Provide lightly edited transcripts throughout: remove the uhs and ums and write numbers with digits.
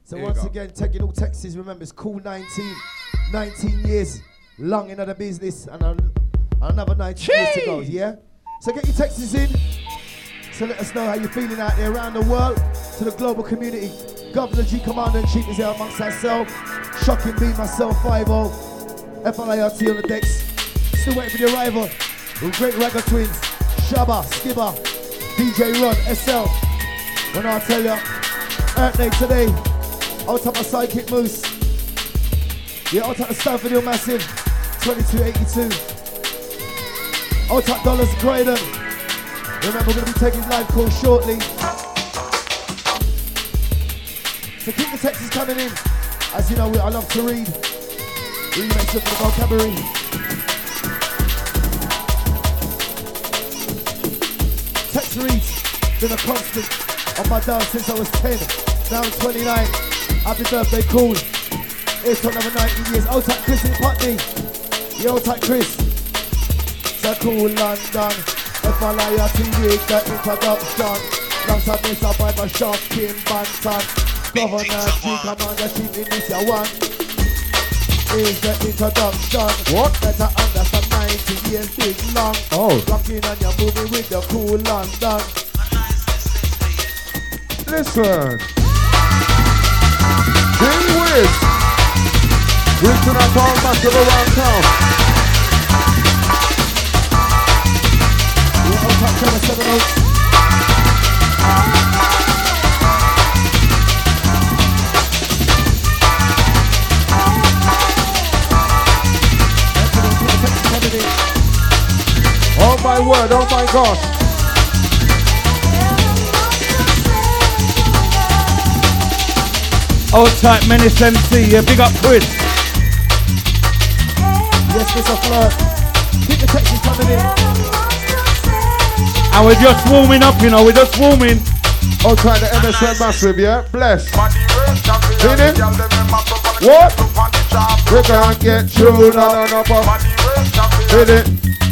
So once again, taking all Texas, remember it's cool 19 years long into the business and another 19 years to go, yeah? So get your Texas in. So let us know how you're feeling out there around the world, to the global community. Governor G Commander-in-Chief is here amongst ourselves. Shocking B, myself, 5-0. FLIRT on the decks. Still waiting for the arrival. With great Ragga Twins, Shabba, Skibber, DJ Ron, SL. When I tell you, Earth Day today, out top of Sidekick Moose. Yeah, out top of Stanford Hill Massive, 2282. Out top Dollars Croydon. Remember, we're going to be taking live calls shortly. So keep the texts coming in. As you know, I love to read. Really makes up for the vocabulary. Text reads, been a constant on my dial since I was 10. Now I'm 29. Happy birthday, cool. Here's to another 19 years. Old tight Chris in Putney. Yeah, old tight Chris. So cool London. FLIRT with the introduction. Alongside Mr. Piper, Shocking Banton. Governor G Commander-Chief in this year one. Is the introduction. What? Better understand 90 years big long. Oh. Rocking and you're moving with the cool London. Listen. Big Wiz. Reaching out all massive around town. Yeah, I'll touch on the 7 notes. Oh my word, oh my gosh. Old type Menace MC, yeah, big up Chris. Yes, Mr. Flirt. Keep the texts coming in. And we're just warming up, you know, we're just warming. Oh, try the MSN Massive, yeah? Bless. Hit it. What? We can't get through, no. Hit it.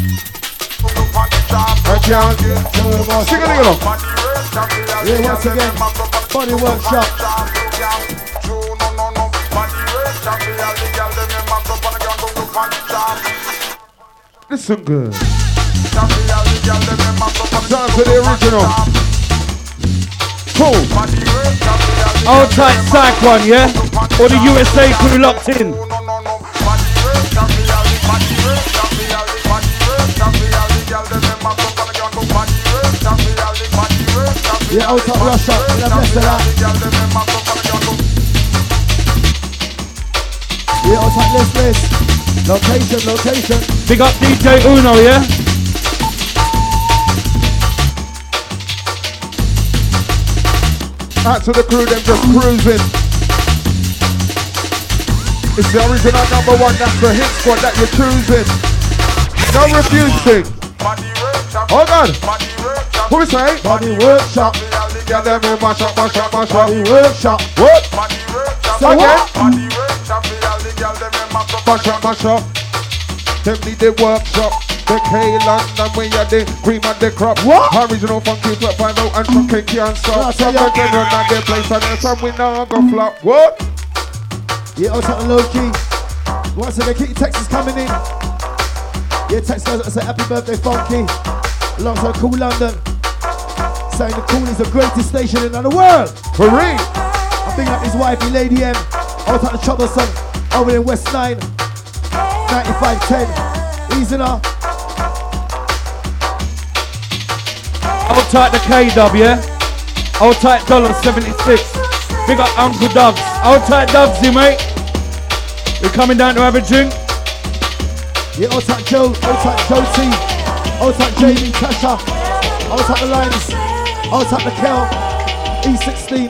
I can't get through. Sing it along. Yeah, once again, Body Workshop. Listen good. Down to the original. Cool. Old tight Psych one, yeah? Or the USA crew locked in. Yeah, old top Russia. And I'm blessed with that. Yeah, old top list. Location. Big up DJ Uno, yeah? Out to the crew, them just cruising. It's the original #1, that's the hit squad that you're choosing. No refusing. Oh God. Who we say? Body Workshop. Yeah, them in mash up. Body Workshop. What? So Again? what? Mash up. Them need the workshop. The K-London when you're the cream and the crop. What? Original funky flip, find out and fucking can't stop. Some of them run on their place and then some we now go flop. What? Yeah, old top low key. Once again, keep your texts coming in. Yeah, text guys that say happy birthday, Funky. Alongside Cool London. Saying the Cool is the greatest station in the world. For real. I'm thinking up his wifey, Lady M. Old top the Troublesome. Over in West 9. 9510. Easy now. Old tight the K-Dub, yeah? Old tight Dollar 76. Big up Uncle Dubs. Old tight Dubsy, mate. We're coming down to have a drink. Yeah, old tight Joe, old tight Joe T. Old tight Jamie, Tasha. Old tight the Lines. Old tight the Kel. E16.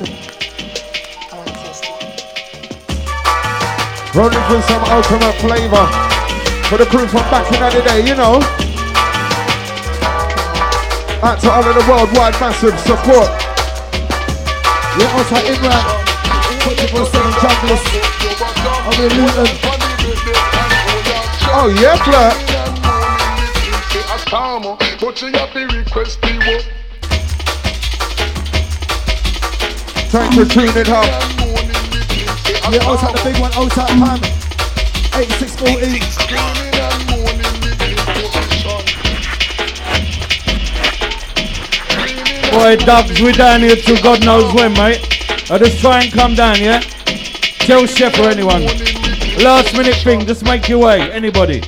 Rolling through some ultimate flavor for the crew from back in the day, you know. Out to all of the worldwide massive support. Yeah, old tight Imran. 24/7 junglers. Over in Luton. Oh yeah, flirt. Time to tune it up. Yeah, out at the big one, out at Pam. 8640. Boy, Dubs, we down here till God knows when, mate. I just try and come down, yeah? Tell Chef or anyone. Last minute thing, just make your way, anybody.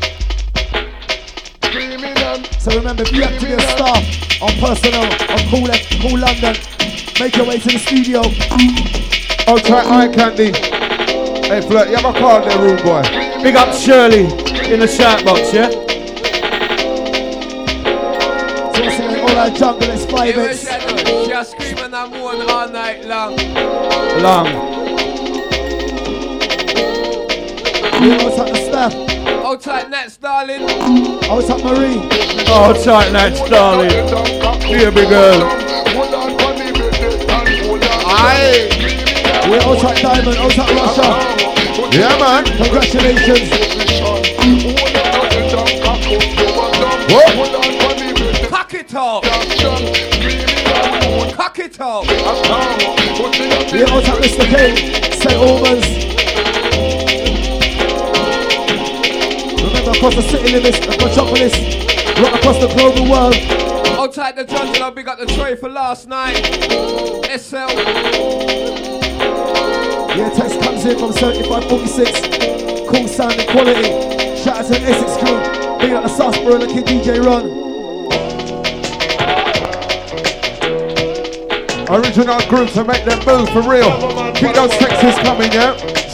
So remember, if you have to be a star on Personnel, on Cool London, make your way to the studio. I'll try eye candy. Hey, Flirt, you have a car in there, rude boy. Big up Shirley in the shout box, yeah? So what's in all our jungle, it's 5X. She's screaming and moaning all night long. Yeah, out at the staff. Hold tight, Nats, darling. Out at Marie. Oh, tight nights, darling. Baby girl. Aye. Yeah, out at Diamond, out at Russia. Yeah, man. Congratulations. What? Cock it up. Cock it up. Yeah, out at Mr. K. St. Albans. Remember, across the city limits, the metropolis, right across the global world. Hold tight, the Johnson. I'll big up the tray for last night. SL. Yeah, text comes in from 7546. Cool sound and quality. Shout out to the Essex crew. Big up the Southborough, the Kid DJ Ron. Original group to make them move for real. Keep those texts coming, yeah?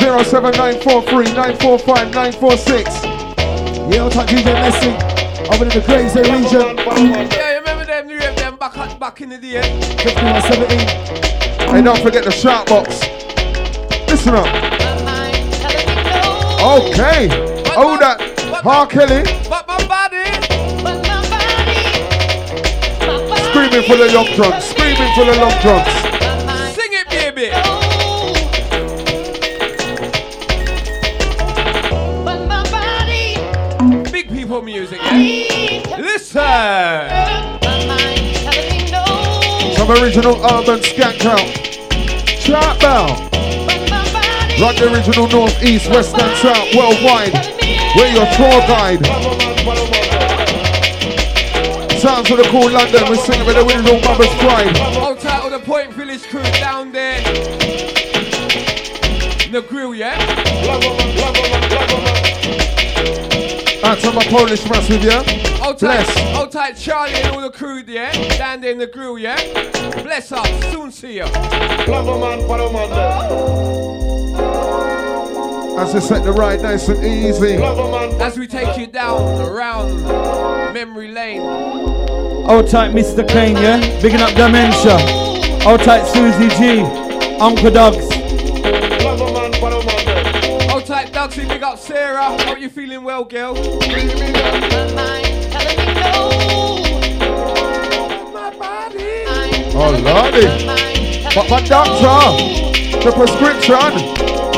07943-945-946. Yeah, I'll type DJ Messi. Over in the Graves region. Yeah, you remember them new them back in the day? 5117. And don't forget the shout box. Listen up. Okay. Oh, that. R. Kelly. But my body. Screaming for the long drums. Screaming for the long drums. Sing it, baby. Big people music, yeah? Listen. Some original urban skank out. Shout out. Run the original north, east, west and south, worldwide. We're your tour guide. Sounds of the Cool London, we sing it with the original Mother's Pride. Hold tight with the Point Village crew down there. The grill, yeah? Out to my Polish massive, yeah? Hold tight, Bless. hold tight, Charlie and all the crew, yeah? Down there in the grill, yeah? Bless up, soon see you. As we set the ride nice and easy. As we take you down around memory lane. Hold tight Mr. Kane, yeah? Bigging up Dementia. Hold tight Susie G. Uncle Dogs. Hold tight, Dugsy, big up Sarah. Hope you feeling well, girl. My body. Oh lordy. But my doctor, the prescription.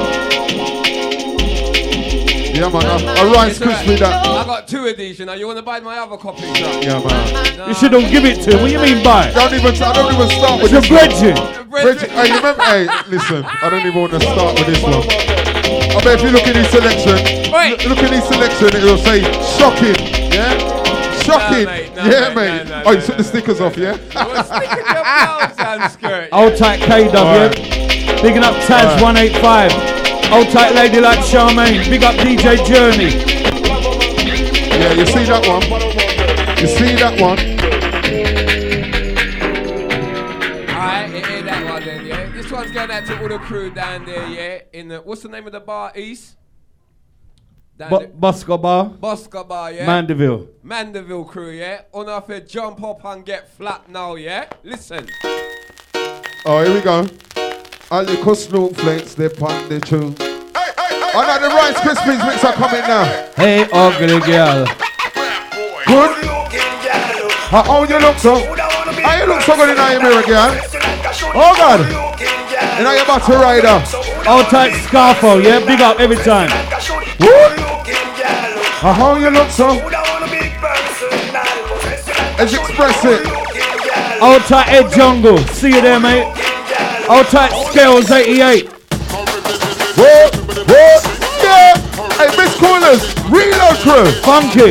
Yeah man, a Rice Krispie that. I got two of these, you know. You want to buy my other copy? Yeah man. No. You should have give it to him. What do you mean by? I don't even start with It's a this bridging. Bridget, hey, you remember? Hey, listen, I don't even want to start with this one. I bet if you look at his selection, look at his selection, it will say shocking, yeah? Shocking, mate. Oh, you took the stickers off, yeah? Hold tight KW, yeah? Bigging up Taz 185. Hold tight lady like Charmaine. Big up DJ Journey. Yeah, you see that one? You see that one? Alright, hear that one then, yeah? This one's going out to all the crew down there, yeah? In the, what's the name of the bar, East? Bosco Bar. Bosco Bar, yeah? Mandeville. Mandeville crew, yeah? On off here, jump up and get flat now, yeah? Listen. Oh, here we go. A little snowflakes, they pon the tune. I know the Rice Krispies mix are coming now. Hey, ugly girl. Good. How you look so? How you look so good in your mirror, girl? Oh God. You know you're about to ride up. Hold tight Scarfo, yeah? Big up every time. What? How you look so? Let's express it. Hold tight Ed Jungle. See you there, mate. Hold tight Scales 88. What? Yeah. Hey, Miss Callers, reload crew. Funky.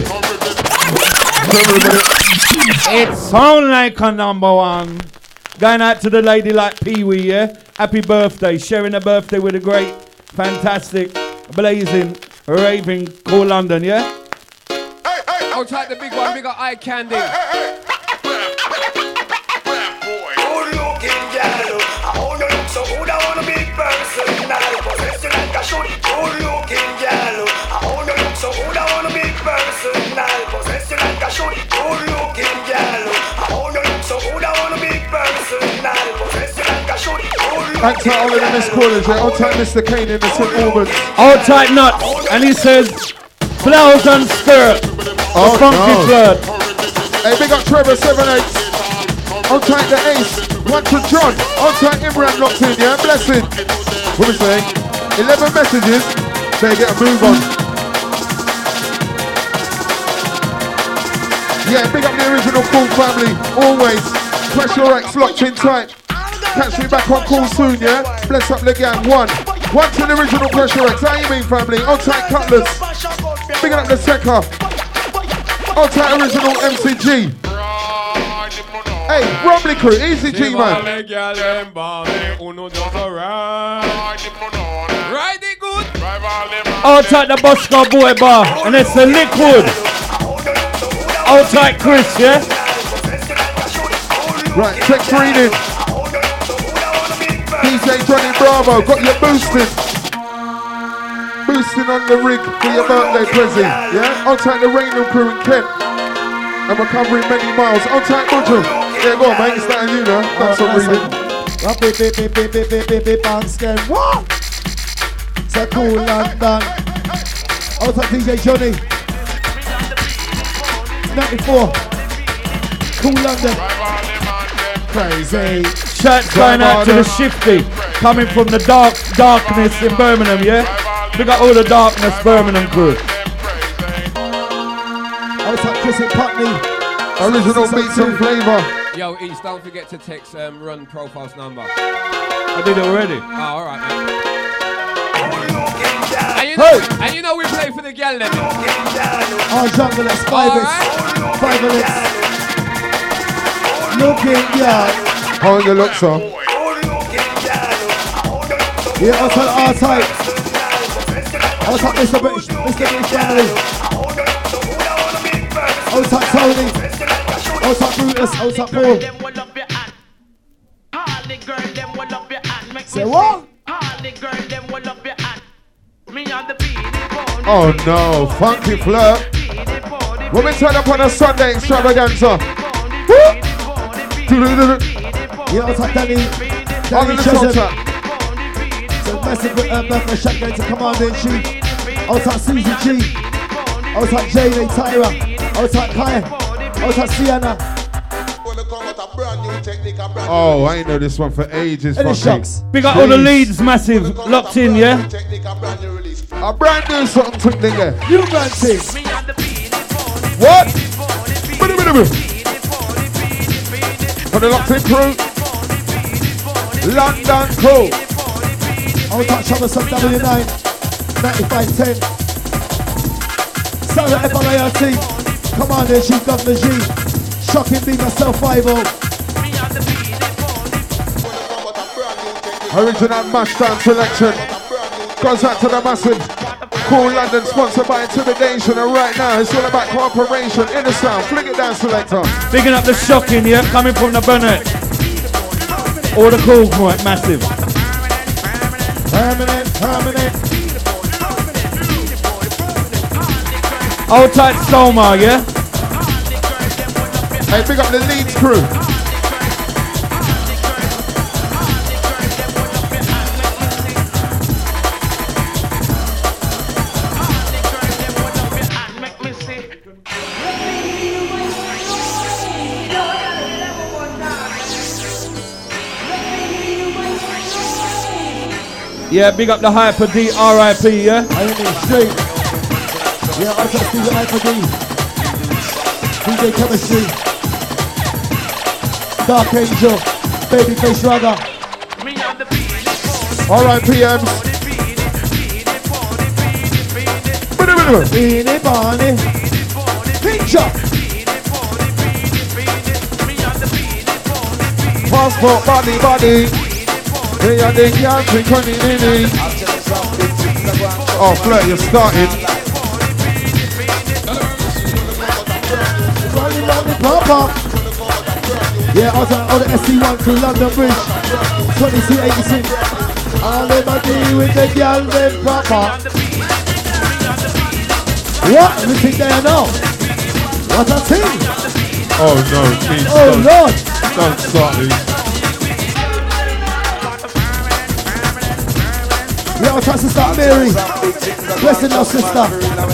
It sound like a number one. Going out to the lady like Pee-wee, yeah? Happy birthday. Sharing a birthday with a great, fantastic, blazing, raving Cool London, yeah? I'll take the big one, big up Eye Candy. Thanks to all of the Miss Callers, yeah? I'll take Mr. Kane in the St. Albans. All tight nuts. And he says, flowers and skirt. Oh, Funky no. flirt. Hey, big up Trevor 78. I'll take the Ace. One to John. I'll take Imran locked in, yeah? Blessed. What are we saying? 11 messages. They get a move on. Yeah, big up the original Cool family. Always. Pressure X locked in tight. Catch me back on Cool soon, yeah? Bless up the gang. One to the original Pressure X. How you mean, family? I'll take Cutlass. Big up the Secker. I'll take original MCG. Hey, Rumbly crew, easy G man. Ride it good. All tight the Bosco Boy Bar. And it's the liquid. All tight Chris, yeah? Right, text reading. DJ Johnny Bravo, got you boosted. Boosting on the rig for your birthday present, yeah? I'll take the Rainham crew in Kent. And we're covering many miles. I'll take Budger. Yeah, go on, mate, it's that and you know. That's what reading. What? It's a Cool London. I'll take DJ Johnny. 94. Cool London. Crazy. Shots going out to the Shifty. Coming from the darkness in Birmingham, yeah? We got all the darkness Birmingham crew. I'll take Chris and Putney. Original beats and flavour. Yo, East, don't forget to text Run Profile's number. I did it already. Oh, alright, man. And you know we play for the gal then. Our jungle, that's 5 minutes. Looking, yeah. How you look, sir? Yeah, I'll take R-Type. I'll take Mr. British family. I'll take Tony. I'll take Brutus. I'll take Paul. Say what? Oh no, funky flirt. When we turn up on a Sunday extravaganza. Woo! Yeah, I'll take Danny Chesham. So massive birthday shot going to Commander in Chief. I'll take Susie G. I'll take Jaylee Tyra. I'll take Kai. I'll take Sienna. Oh, I ain't know this one for ages. Any shocks? Big up all the leads, massive. Locked in, yeah? A brand new something quick nigga. You man thing. What? For the locked in crew. London crew. I'll touch on the sub W9. 9510. Sarah FLART. Commander in Chief Governor G. Shocking me myself 5-0. Original Mashdown selection. Goes out to the massive. Cool London sponsored by Intimidation. And right now it's all about cooperation. In the sound. Fling it down, selector. Bigging up the Shocking, yeah? Coming from the Burnett. All the cool point, massive. Permanent. Old tight Soma, yeah? Hey, big up the Leeds crew. Yeah, big up the Hyper D, R.I.P., yeah? I am in straight. Yeah, I'll take Steve Hyper D. DJ Chemistry. Dark Angel. Babyface Ragga. Alright, PMs. Anyway. Beanie Barney. Picture. Passport, body. They are the young quick on it. Oh, Flirt, you're starting. Running, pop. Yeah, all the SC1 to London Bridge. 2286. All them a deal with the girl, them proper. What? Everything there now. What a thing. Oh no, please Oh Lord. don't start these. Yeah, all time sister Mary. Blessing our sister.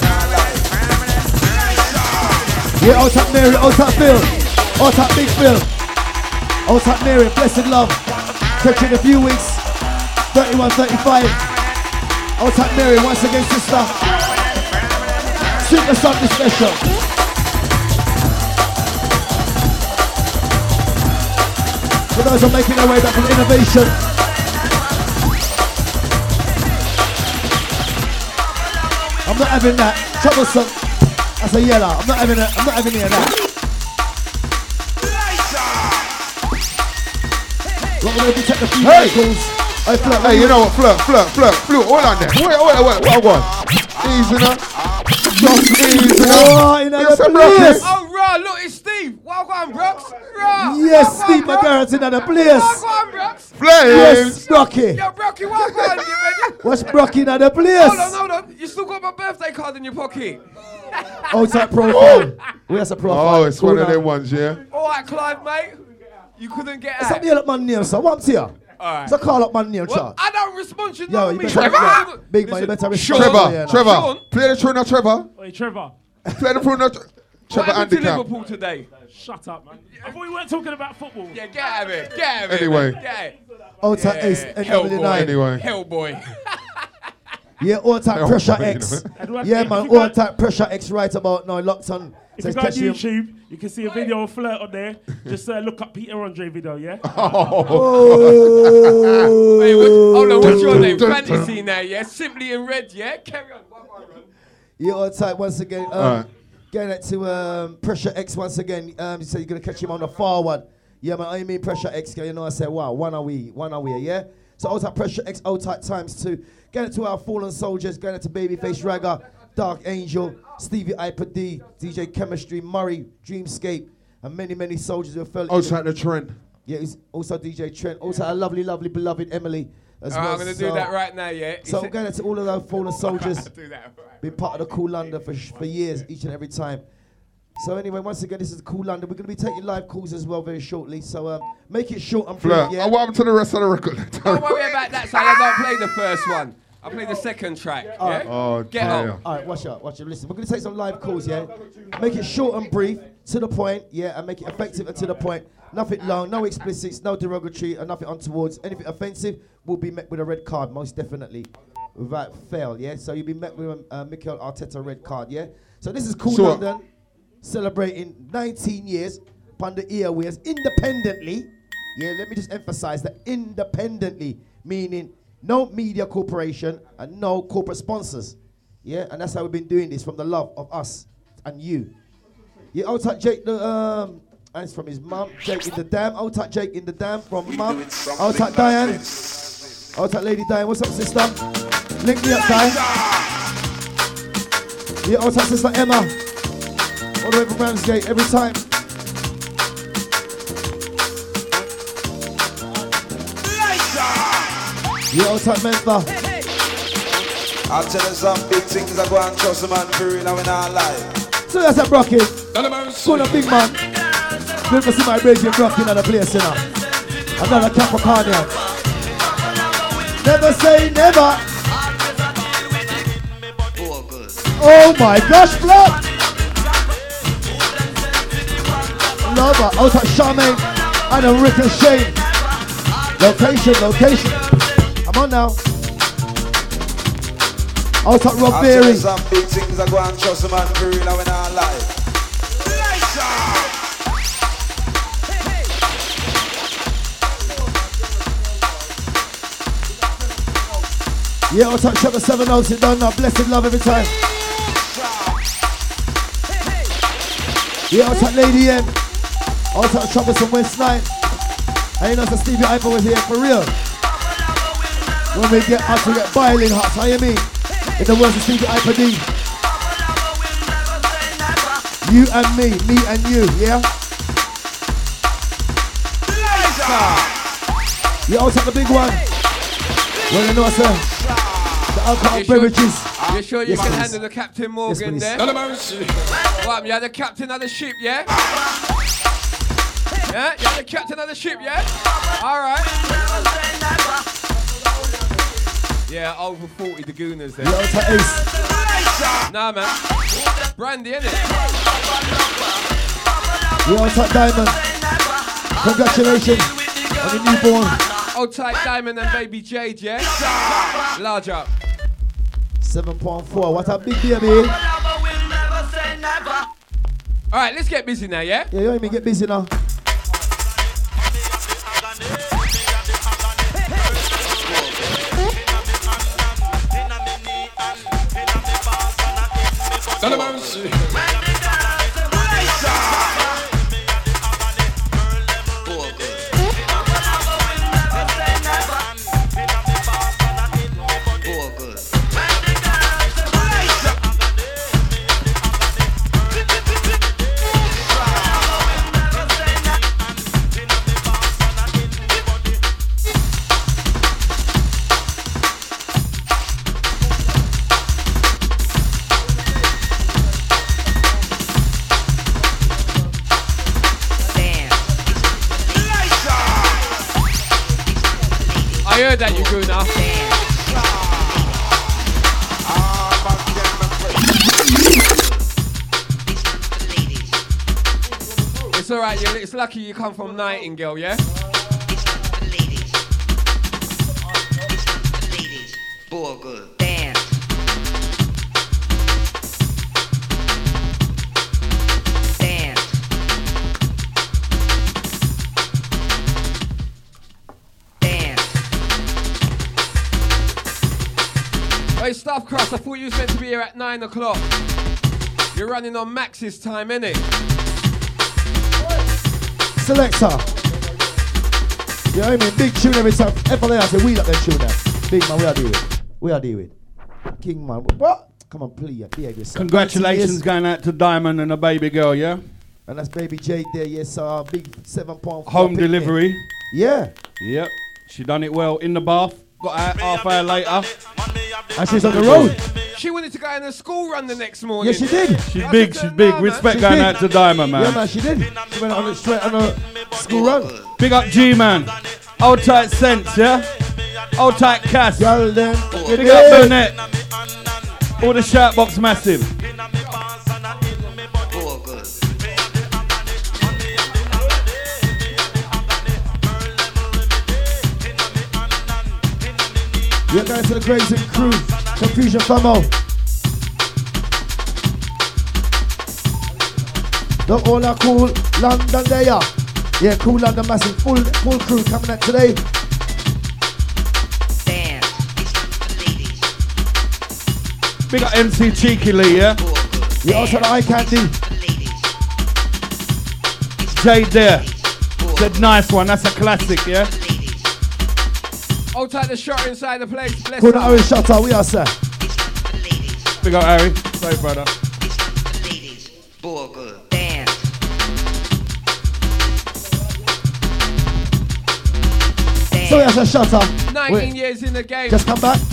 Yeah, all time Mary, all time Phil. All time Big Phil. All time Mary, blessed love. Catch you in a few weeks. 31, 35. All time Mary, once again sister. Super something special. For those who are making their way back from innovation. I'm not having that. Troublesome. That's a yellow. I'm not having it. I'm not having any of that. We're going to be taking a few calls. Hey, you know what? Flirt. Hold on there. Wait. Easy now. Just easy now. Oh, in the Yes, I'm place. rocking. Oh, raw, look, it's Steve. Welcome, Brooks. Raw. Yes, Steve McGarrett's in the place. Welcome, Brooks. Flames. Yes, Brocky. Yo, Brookie, welcome. You ready? What's Brocky in the place? Hold on. You still got my birthday card in your pocket. Outside profile. Where's the profile? Oh, it's one of them ones, yeah. All right, Clive, mate. You couldn't get What's up, out. yell up my name, sir? What's here? Alright. So call up my name, Well, sir. I don't respond. You Yo, know you me. better big man, you better respond. Trevor. Sean. Play the tune now, Trevor. Hey, Trevor, Play the tune now. What Trevor happened to handicap. Liverpool today? shut up, man. I thought we weren't talking about football. Yeah, get out of it. Anyway. Outside Ace, NW9. Anyway. Hellboy. Yeah, all type Oh, Pressure you X. know. Yeah, man, all type Pressure X right about now. Locked on. If you Says go on catch him. YouTube, you can see a video of Flirt on there. Just look up Peter Andre video, yeah? Oh. Wait, hold on, what's your name? Fantasy now, yeah? Simply in red, yeah? Carry on. Yeah, all type once again. Alright. Getting it to Pressure X once again. You say you're going to catch him on the far one. Yeah, man, I mean Pressure X. You know, I said, wow, one are we, yeah? So all type Pressure X, all type times 2. Getting it to our fallen soldiers. Getting it to Babyface Ragga, Dark Angel, Stevie Iper D, DJ Chemistry, Murray, Dreamscape, and many, many soldiers who fell. Outside the trend. Yeah, he's also DJ Trent. Also our lovely, lovely, beloved Emily as well. I'm going to do that right now, yeah? So going to all of those fallen soldiers. do that right. Been part of the Cool London for years, each and every time. So anyway, once again, this is Cool London. We're going to be taking live calls as well very shortly. So make it short and brief, Flirt. yeah? What happened to the rest of the record? Don't worry about that, son. I don't play the first one. I play the second track, yeah? Oh, Get dear. on. All right, watch out. Listen, we're going to take some live calls, yeah? Make it short and brief, to the point, yeah? And make it effective and to the point. Nothing long, no explicits, no derogatory, and nothing untowards. Anything offensive will be met with a red card, most definitely. Without fail, yeah? So you'll be met with a Mikel Arteta red card, yeah? So this is Cool So- London, celebrating 19 years upon the airways independently. Yeah, let me just emphasize that independently, meaning no media corporation and no corporate sponsors. Yeah, and that's how we've been doing this, from the love of us and you. Yeah, Old Tight Jake, and it's from his mum, Jake in the Dam. Old Tight Jake in the Dam from mum. Old Tight Diane. Old Tight Lady Diane, what's up, sister? Link me up, Diane. Yeah, Old Tight Sister Emma. All the way from Ramsgate, every time. Yeah, Old Tight Mentha. I'll tell you some big things I go and trust a man for real and we not lie. So that's a Brocky. Good a big man. Good to see my brother Brocky in the place, you know. Another Capricornian. Never say never. Oh my gosh, blood. Lover, out at Charmaine and a Ricochet. Location. Come on now. Out at Rob I'll tell Berry. you some big things I go and trust a man for real and we not lie. Yeah, I'll touch up the 7 0, sit down now. Blessed love every time. Yeah, out at Lady M. Out at Travis and West 9. And you know, so Stevie Hyper was here for real. When we get hot, we get boiling hot. How you mean? In the words of Stevie Hyper D. You and me and you, yeah? You out at the big one. Well, you know, sir. The alcohol beverages. You sure you Yes, can please. handle the Captain Morgan Yes, there? What, you're the captain of the ship, yeah? Yeah, you're the captain of the ship, yeah? Alright. Yeah, over 40 the Gooners there. You out at Ace. Nah, man. Brandy, innit? You out at Diamond. Congratulations on the newborn. Old tight Diamond and Baby Jade, yeah? Large up. 7.4. What a big baby. Alright, let's get busy now, yeah? Yeah, you ain't me get busy now. I heard that, you Gooner. It's alright, it's lucky you come from Nightingale, yeah? Boy, good. Hey, Staff Cross, I thought you was meant to be here at 9 o'clock. You're running on Max's time, innit? Selector. You know what I mean? Big tune every time. Every I say, we got that tune there. Big man, we are deal with. We are deal with. King man. What? Come on, please. Behave yourself. Congratulations going out to Diamond and a baby girl, yeah? And that's Baby Jade there, yes, big 7.4. Home delivery. Yeah. Yep. She done it well in the bath. Got out half hour later. And she's on the road. She wanted to go in a school run the next morning. Yeah, she did. She's big, she's big. Respect She going did. out to Diamond, man. Yeah, man, she did. She went on it straight on a school run. Big up G-Man. Old tight Sense, yeah? Old tight Cass. Girl, then. Big up Burnett. All the shout box massive. You're going to the Crazy Crew. Confusion Famo. The all are cool London there. Yeah, cool London massive. Full crew coming out today. Big up MC Cheeky Lee, yeah? You also the Eye Candy. Jade there. Said nice one, that's a classic, yeah? Hold tight the shot inside the place. Bless Cool the up. Harry Shutter, we are sir. Big up Harry. Sorry, brother. Boy, good. So we are a Shutter. 19 years in the game. Just come back.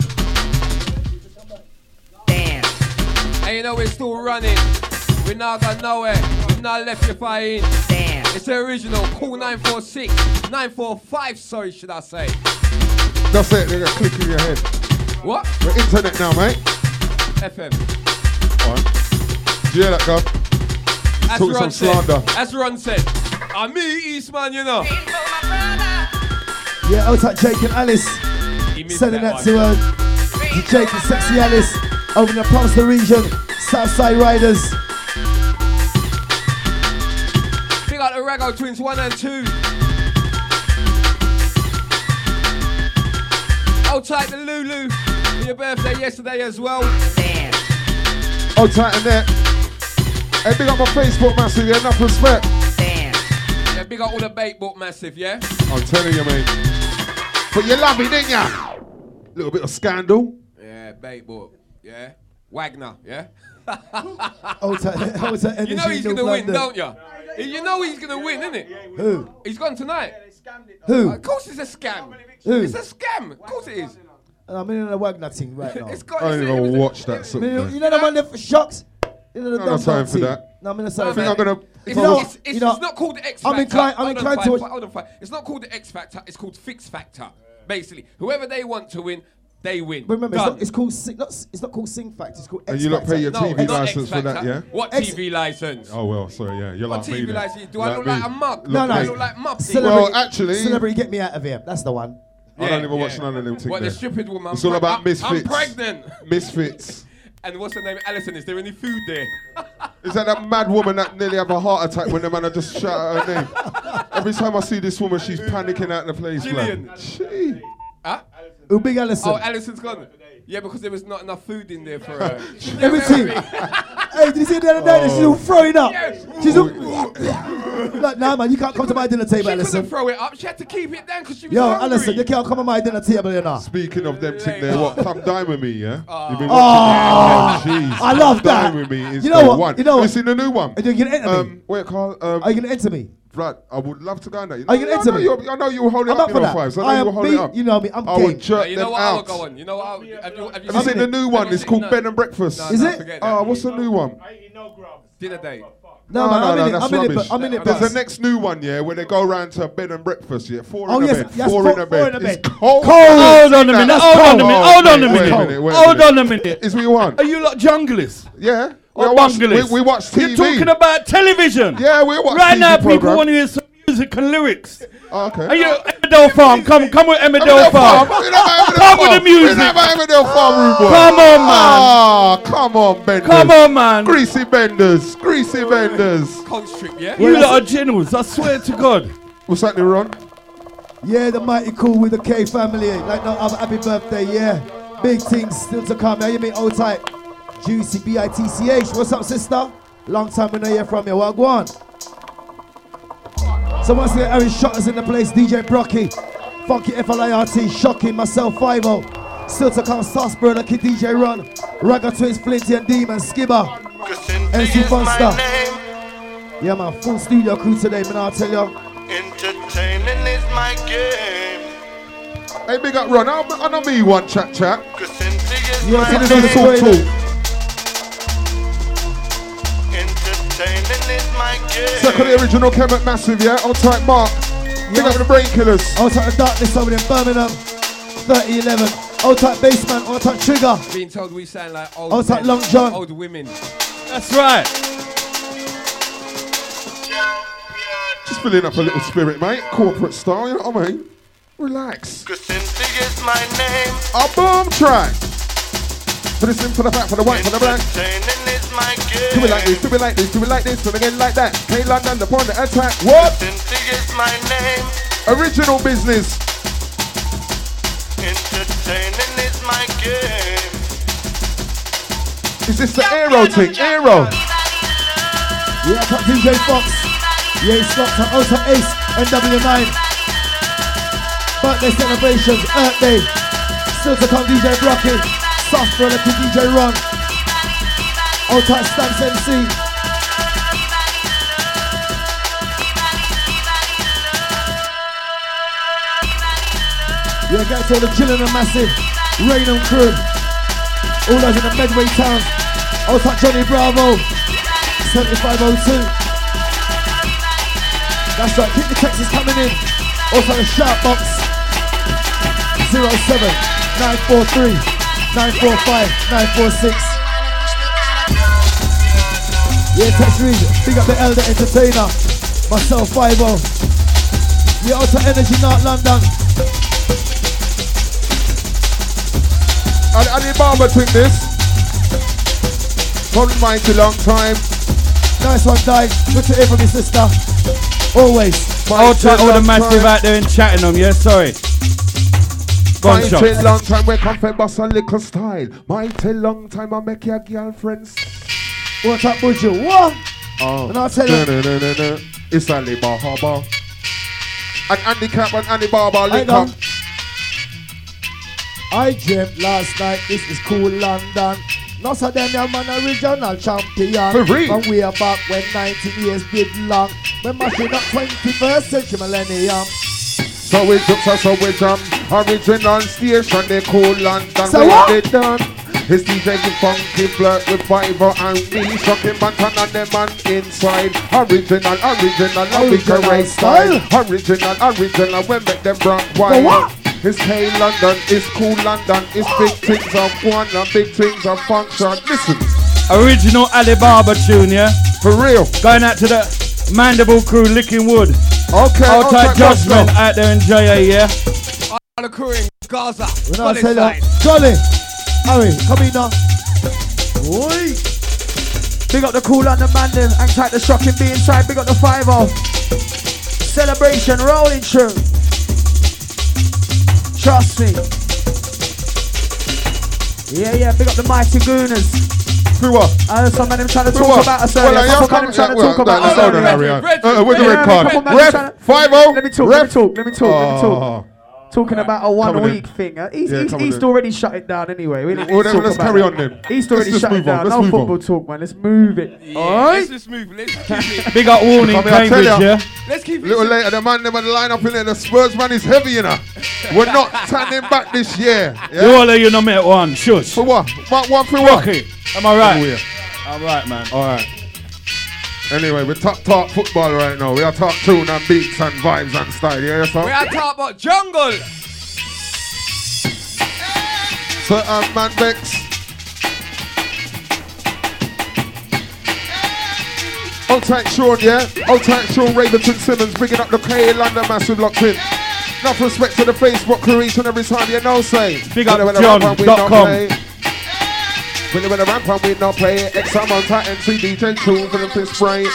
And you know we're still running. We're not gone nowhere. We've not left you fighting. It's the original. Call 946. 945, sorry, should I say. That's it, they're gonna click in your head. What? We're internet now, mate. FM. Alright. Do you hear that, Gov? That's Talking Ron some said. slander. That's Ron said. I'm me, Eastman, you know. Yeah, out at Jake and Alice. He missed Sending that one. to Jake and Sexy Alice over in the Palmerston region. Southside Riders. Big up the Rago Twins 1 and 2. Hold tight the Lulu for your birthday yesterday as well. Oh, tighten that. Hey, big up my Facebook massive, yeah, enough respect. Yeah, big up all the bait book massive, yeah? I'm telling you, mate. But you love it, didn't ya? Little bit of scandal. Yeah, bait book, yeah? Wagner, yeah? You know he's going to win, don't you? You know he's going to win, isn't it? Who? He's gone tonight. Who? Of course it's a scam. Who? It's a scam. Of course it is. I'm in a Wagner thing right now. It's got, I don't even watch that sort of You know the one there for shocks? You know the I don't have time for that. No, I'm in a I side. think I'm going to... It's not called the X Factor. I'm inclined to... Hold on. It's not called the X Factor. It's called Fix Factor. Basically, whoever they want to win, they win. But remember, it's called it's not called Sing Factor. It's called X Factor. And you lot pay your TV license for that, yeah? What TV license? Oh, well, sorry, yeah. You're What like TV me license? Do I look like a mug? No. Do I look like Muppet? Well, actually... Celebrity, get me out of here. That's the one. I don't even watch none of them things. What, the there. stupid woman? It's all about misfits. I'm pregnant. Misfits. And what's her name? Alison. Is there any food there? Is that mad woman that nearly have a heart attack when the man just shout out her name? Every time I see this woman, she's panicking out in the place. Gillian. Gee. Huh? Who big Alison? Oh, Alison's gone. Yeah, because there was not enough food in there for her. Everything. Hey, did you see the other day that she's all throwing up? She's all... Like, nah, man, you can't come to my dinner table, She Alison. couldn't throw it up. She had to keep it down because she was Yo, hungry. Alison, you can't come to my dinner table, you know. Speaking of them thing there, what? Come dine with me, yeah? You've been watching it? Jeez. I love Come that. Dine with me is You know the what? one. You know Have what? you seen the new one? Are you going to enter me? Wait, Carl. Are you going to enter me? Right, I would love to go on that. Are you going to enter me? I know you were holding I'm up up for your that. fives. I I know you am were holding me, up. you know me, I'm I game. would jerk You know them what? I will out. go on. You know what? Have you Have you seen the new one? It's called No. Bed and Breakfast. Is it? forget that. Oh, what's the new one? Dinner date. No, man, I'm in it, that's I'm in it, rubbish. but I'm in it, There's but... the next new one, yeah, where they go around to a bed and breakfast, yeah. Four Oh, in a yes, bed. yes, Four four in a in bed. a bed. It's cold. Hold on a minute. That's Hold on a cold. minute. Hold on a Wait minute. minute, wait a Hold minute. on a minute. Is what you want? Are you lot junglers? Yeah. Or watch bungalows? we watch TV. You're talking about television. Yeah, we watch Right TV now, people program. want to hear some music and lyrics. Oh, okay. Are you Emmerdale Farm? Come with Emmerdale Farm. Come with the music. Emmerdale Farm, rude boy. Come on, man. Ah, come on, Benders. Come on, man. Greasy Benders. Greasy Benders. Constrict, yeah? You lot are generals. I swear to God. What's happening, Ron? Yeah, the mighty cool with the K family. Like no other happy birthday, yeah. Big things still to come. How you mean old type? Juicy B-I-T-C-H. What's up, sister? Long time we know you from here. What go on? So once again, Aaron Shotters in the place. DJ Brocky. Funky F-L-I-R-T. Shocking. Myself, 5-0. Still to come, Sauceburger, Kid DJ Run. Ragga Twins, Flinty and Demon, Skibber. MC Funster. Yeah, man. Full studio crew today, man. I'll tell you. Entertaining is my game. Hey, big up, Ron. I know me one chat. You want to This do is this talk. Entertaining is my game. Second the original Kemet Massive, yeah? On type Mark. Big up the Brain Killers. Old type of darkness over in Birmingham. 3011. Old type Bassman. Old type Trigger. Being told we sound like old Old type men, Long John. old women. That's right. Just filling up a little spirit, mate. Corporate style, you know what I mean? Relax. Casinti is my name. A boom track. For the sim, for the back, for the white, for the black. Entertaining is my game. Do it like this, do it like this, do it like this, and again like that. K-London, the point, the attack. What? Casinti is my name. Original business. Entertaining is my game. Is this the Aero thing? Aero. Yeah, I got DJ Fox. Yeah, Scott, Old type Ace. NW9. Birthday celebrations. Earth Day. Still to come, DJ Brocky. Soft brother to DJ Ron. Old type Stamps MC. Yeah, get to all the chillin' and massive. Raynham crew. All those in the Medway town. Old type Johnny Bravo. 7502. That's right, keep the texts coming in. Also the shout box. 07 943 945 946. Yeah, text read. Big up the Elder Entertainer. Myself 5-0. Yeah, also Energy North London. I need Barber to this. From mighty long time. Nice one, Di. Good to hear from your sister. Always. All the massive out there and chatting them, yeah? Sorry. Mighty long time we come from boss and little style. Mighty long time I make your girlfriends. What's up, Buju? What? And I'll tell you. It's Ali Baba. And Andy Cap and Andy Barber link up. I dreamt last night, this is cool London. Not so them young man original champion. For real? From way back when 19 years did long. When mashing up 21st century millennium. So we jump, original station, they cool London. So where what? they done? His DJ with funky flirt with Viber and me. Shocking Bantan and them man inside. Original, big style. Original, we make them rock wide. what? It's K London, it's cool London, it's big things of one and big things of function. Listen. Original Alibaba tune, yeah? For real. Going out to the Mandible crew, Licking Wood. Okay, Outside Judgment out there in JA, yeah? All the crew in Gaza. When I Solid tell side. you, Jolly, Harry, come in now. Oi. Big up the cool on the man them, hang tight the shocking be inside, big up the 5-0. Celebration rolling through. Trust me. Yeah, big up the mighty gooners. Through what? Some of them trying to talk about us earlier. Some of them trying to talk about us earlier. With the red card. Ref, 5-0. Let me talk. Talking about a 1 week thing. East already shut it down anyway. Let's carry on then. East already shut it down. No football talk, man. Let's move it. Yeah, let's just move. Let's keep it. Big up Warning, Cambridge, yeah? Let's keep A it. little later, the man them on the line up in there. The Spurs man is heavy, you know. We're not turning back this year. You all of you know met one, shush. For what? One for what? Rocky, am I right? Oh, yeah. I'm right, man. All right. Anyway, we talk football right now. We are talk tune and beats and vibes and style. Yeah, yes, sir? We are talking about jungle. So, man, Bex. Old tight Sean, yeah? Old tight Sean, Raventon Simmons, bringing up the K London massive locked in. Enough respect to the Facebook crew each and every time, you know, say. Big up John.com. When you the ramp and we not play X amount of MC DJ tunes and them spray.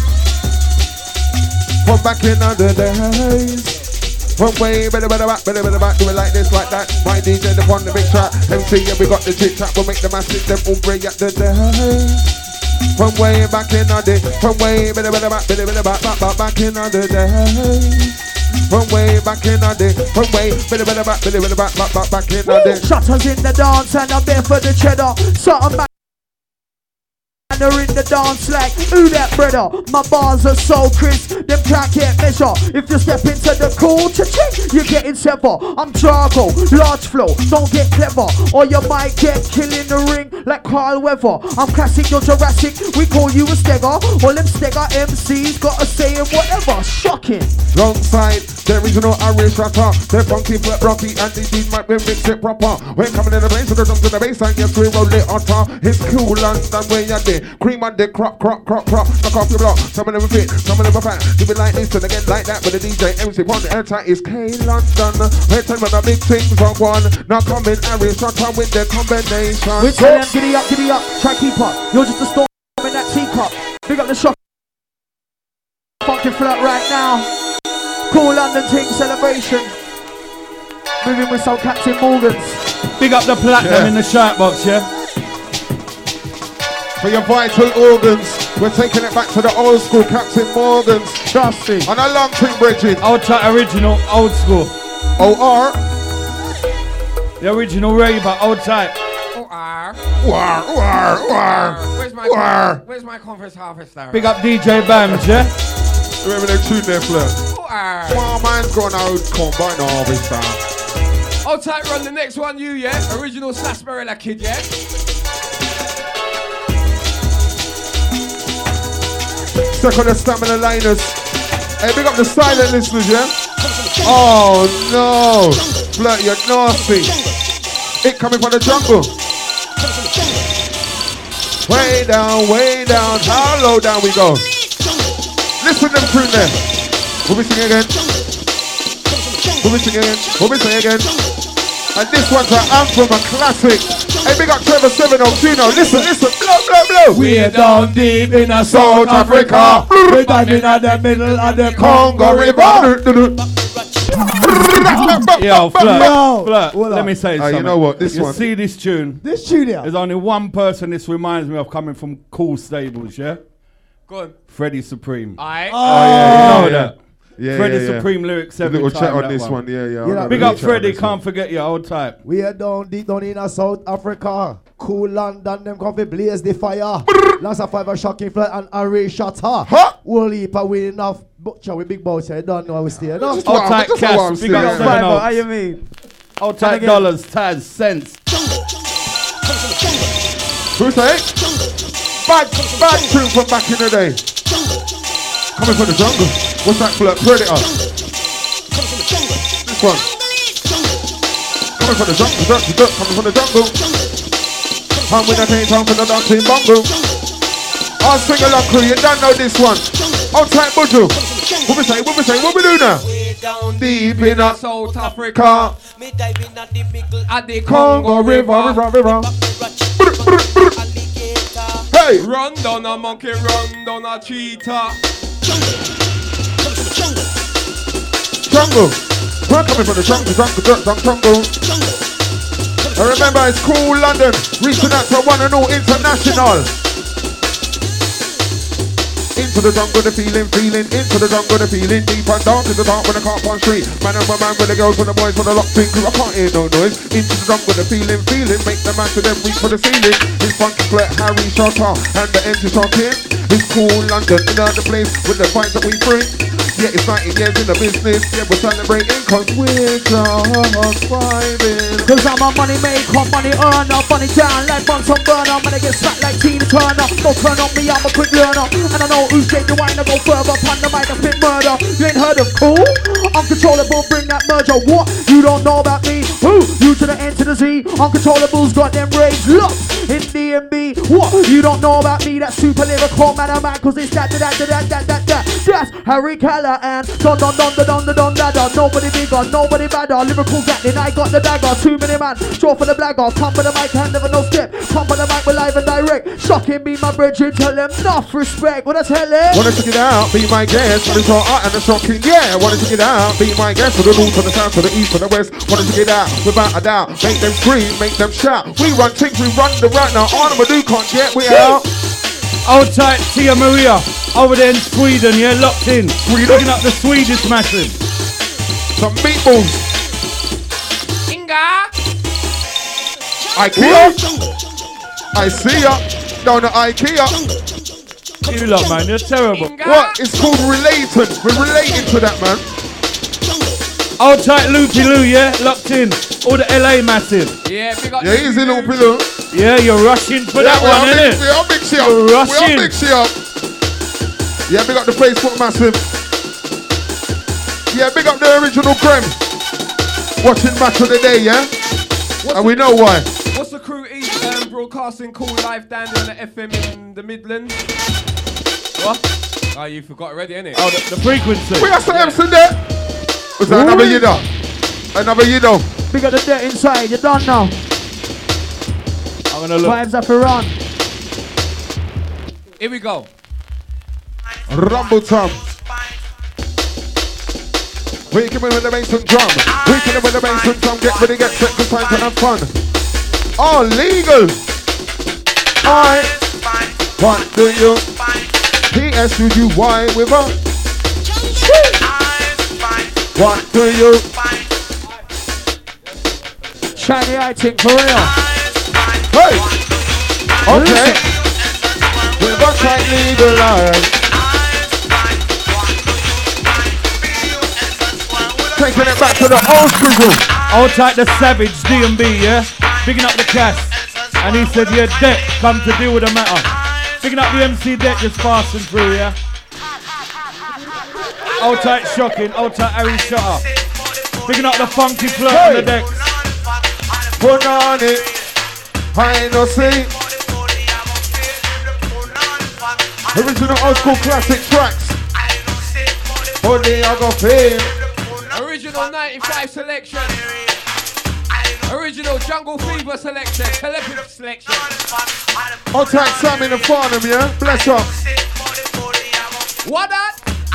From back in the days. From way better back, do it like this, like that. My DJ the on the big track. MC, yeah, we got the chit chat, we'll make the massive them all bring at the days. From way back in the day, from way better back in the days. From way back in the day, from way better back in the day. Shutters in the dance and I'm there for the cheddar. Something back. And they're in the dance like, who that brother? My bars are so crisp, them can't get measure. If you step into the cool, cha-ching, you're getting sever. I'm charcoal, large flow, don't get clever, or you might get killed in the ring like Carl Weather. I'm classic, you're Jurassic, we call you a stegger. All them stegger MCs got a say in whatever, shocking. Wrong side, the original Irish rapper. The funky flat rocky and the beat might be mix it proper. We're coming in the place, so the drums in the bass and yes, we roll it on top. It's cool and where you're there. Cream on the crop. Knock off your block. Some of them fit, some of them are fat. Do it like this and again like that. With the DJ MC on the airtight is K London. We're telling the big things on one. Now coming Irish rapper with the combination. We tell them, giddy up, try keep up. You're just a storm in that teacup. Big up the shock. Funky flirt right now. Cool London Ting celebration. Moving with some Captain Morgans. Big up the platinum in the shirt box, yeah? For your vital organs, we're taking it back to the old school Captain Morgans. Trust me. On a long thing, Bridget. Old tight original, old school. OR. The original raver, old tight. Where's my conference harvester? Big up DJ Bams, yeah? Remember that tune there, Flirt? Well, mine's gone out, combine harvester. Old tight run the next one, you, yeah? Original Sarsaparilla kid, yeah? Second the stamina liners. Hey, big up the silent listeners, yeah? Oh no! Flirt, you're nasty. It coming from the jungle. Way down, how low down we go? Listen them tune there. We'll be singing again. And this one's an anthem, a classic. Hey, big up Trevor 702 now. Listen, blow. We're down deep in a South Africa. We're diving at the middle of the Congo River. Yo, Flirt, let me say something. You know what, this you one. See this tune? This tune here. There's only one person this reminds me of coming from Cool Stables, yeah? Go on. Freddie Supreme. Aight. Know that. Yeah, Freddie yeah. Supreme lyrics every Little time. chat on that this one, yeah. Yeah, Big up Freddie, can't forget your old type. We are down deep down in South Africa. Cool London, them come to blaze the fire. Lots of fiber shocking flight and array shutter. Whole heap of winning off. Butcher with big boss, I don't know how we stay. No? Old type cash, big up Fiber, how 7 you mean? Old type dollars, Taz, cents. Who say? Bad tune from back in the day. Coming from the jungle. What's that flirt? Predator. This one. Coming from the jungle, coming from the jungle. I'm with that ain't time for the dancing bungle. I'll sing along crew, you don't know this one. Old type Buju. What we say, what we do now? Deep in a South Africa. Me dive in at the middle At the Congo River. Hey! Run down a monkey, run down a cheetah. Jungle. We're coming from the jungle. And remember, it's Cool London, reaching out to one and all international. Into the jungle, the feeling, into the jungle, the feeling, deep and down to the top when I can't punch street. Man and man with the girls and the boys for the locked in crew, I can't hear no noise. Into the jungle, the feeling, make the man to them reach for the ceiling. It's Funky Flat, Harry Shotter, and the empty talking. It's Cool London, another place with the fights that we bring. Yeah, it's 19 years in the business, yeah, we're celebrating cause we're just vibing. Cause I'm a money maker, money earner, money down like Bunsen burner. Man, I get slapped like Tina Turner. Don't turn on me, I'm a quick learner. And I know who's Jake the wine, I go further upon the mic, I spit murder. You ain't heard of Cool? Uncontrollable, bring that merger. What? You don't know about me? Who? You to the N to the Z. Uncontrollable's got them rage locks in DMB. What? You don't know about me? That super lyrical man, cause it's that. That's Harry Callahan. Don. Nobody bigger, nobody badder. Lyrical Gatlin, I got the dagger. Too many man, draw for the blagger. Come with the mic, hand never no step. Come with the mic, we're live and direct. Shocking me, my brethren, tell them enough respect. What I tell them? Wanna check it out, be my guest. But it's all art and the shocking, yeah. Wanna check it out, be my guest. To the north, to the south, to the east, to the west. Wanna check it out, without a doubt. Make them scream, make them shout. We run things, we run the right now. Arnhem do can't get, we out. Old tight Tia Maria, over there in Sweden, yeah, locked in. Looking up the Swedish massive. Some meatballs. Inga. IKEA. I see ya. Down at IKEA. You lot, man, you're terrible. Inga. What? It's called relating. We're relating to that, man. Old tight Loopy Loo, yeah, locked in. All the LA massive. Yeah, big up. Yeah, easy little pillow. Yeah, you're rushing for that one, innit? We are mixing up. You're We are rushing. mixing up. Yeah, big up the Facebook massive. Yeah, big up the original Creme. Watching Match of the Day, yeah? And we know why. What's the crew broadcasting Cool Life down there on the FM in the Midlands? What? Oh, you forgot already, innit? Oh, the frequency. We got some Emerson there. Was that another Yido? Another Yido. Big up the dirt inside, you don't know. I'm gonna look. Vibes up around. Here we go. Rumble Tom. We can with the bass and drum. We can with the bass and drum. Get ready, get set, good time to have fun. All legal. Alright. What do you? P-S-U-U-Y with a. What do you? Shiny eye ting for real. Hey. Okay. With a tight legal eye. Taking it back to the old school. Old tight the Savage, DMB, yeah? Bigging up the cast. And he said, yeah, Deck, come to deal with the matter. Bigging up the MC Deck, just passing through, yeah? Old tight Shocking, old tight Harry Shotter. Bigging up the Funky Flirt on the decks. Put on it. I no see. Original old school classic tracks. Only I go fame. Original 95 selection. Original Jungle Fever selection. Telepathy selection. I'll take Sam in the Farnham, yeah? Bless up. What that?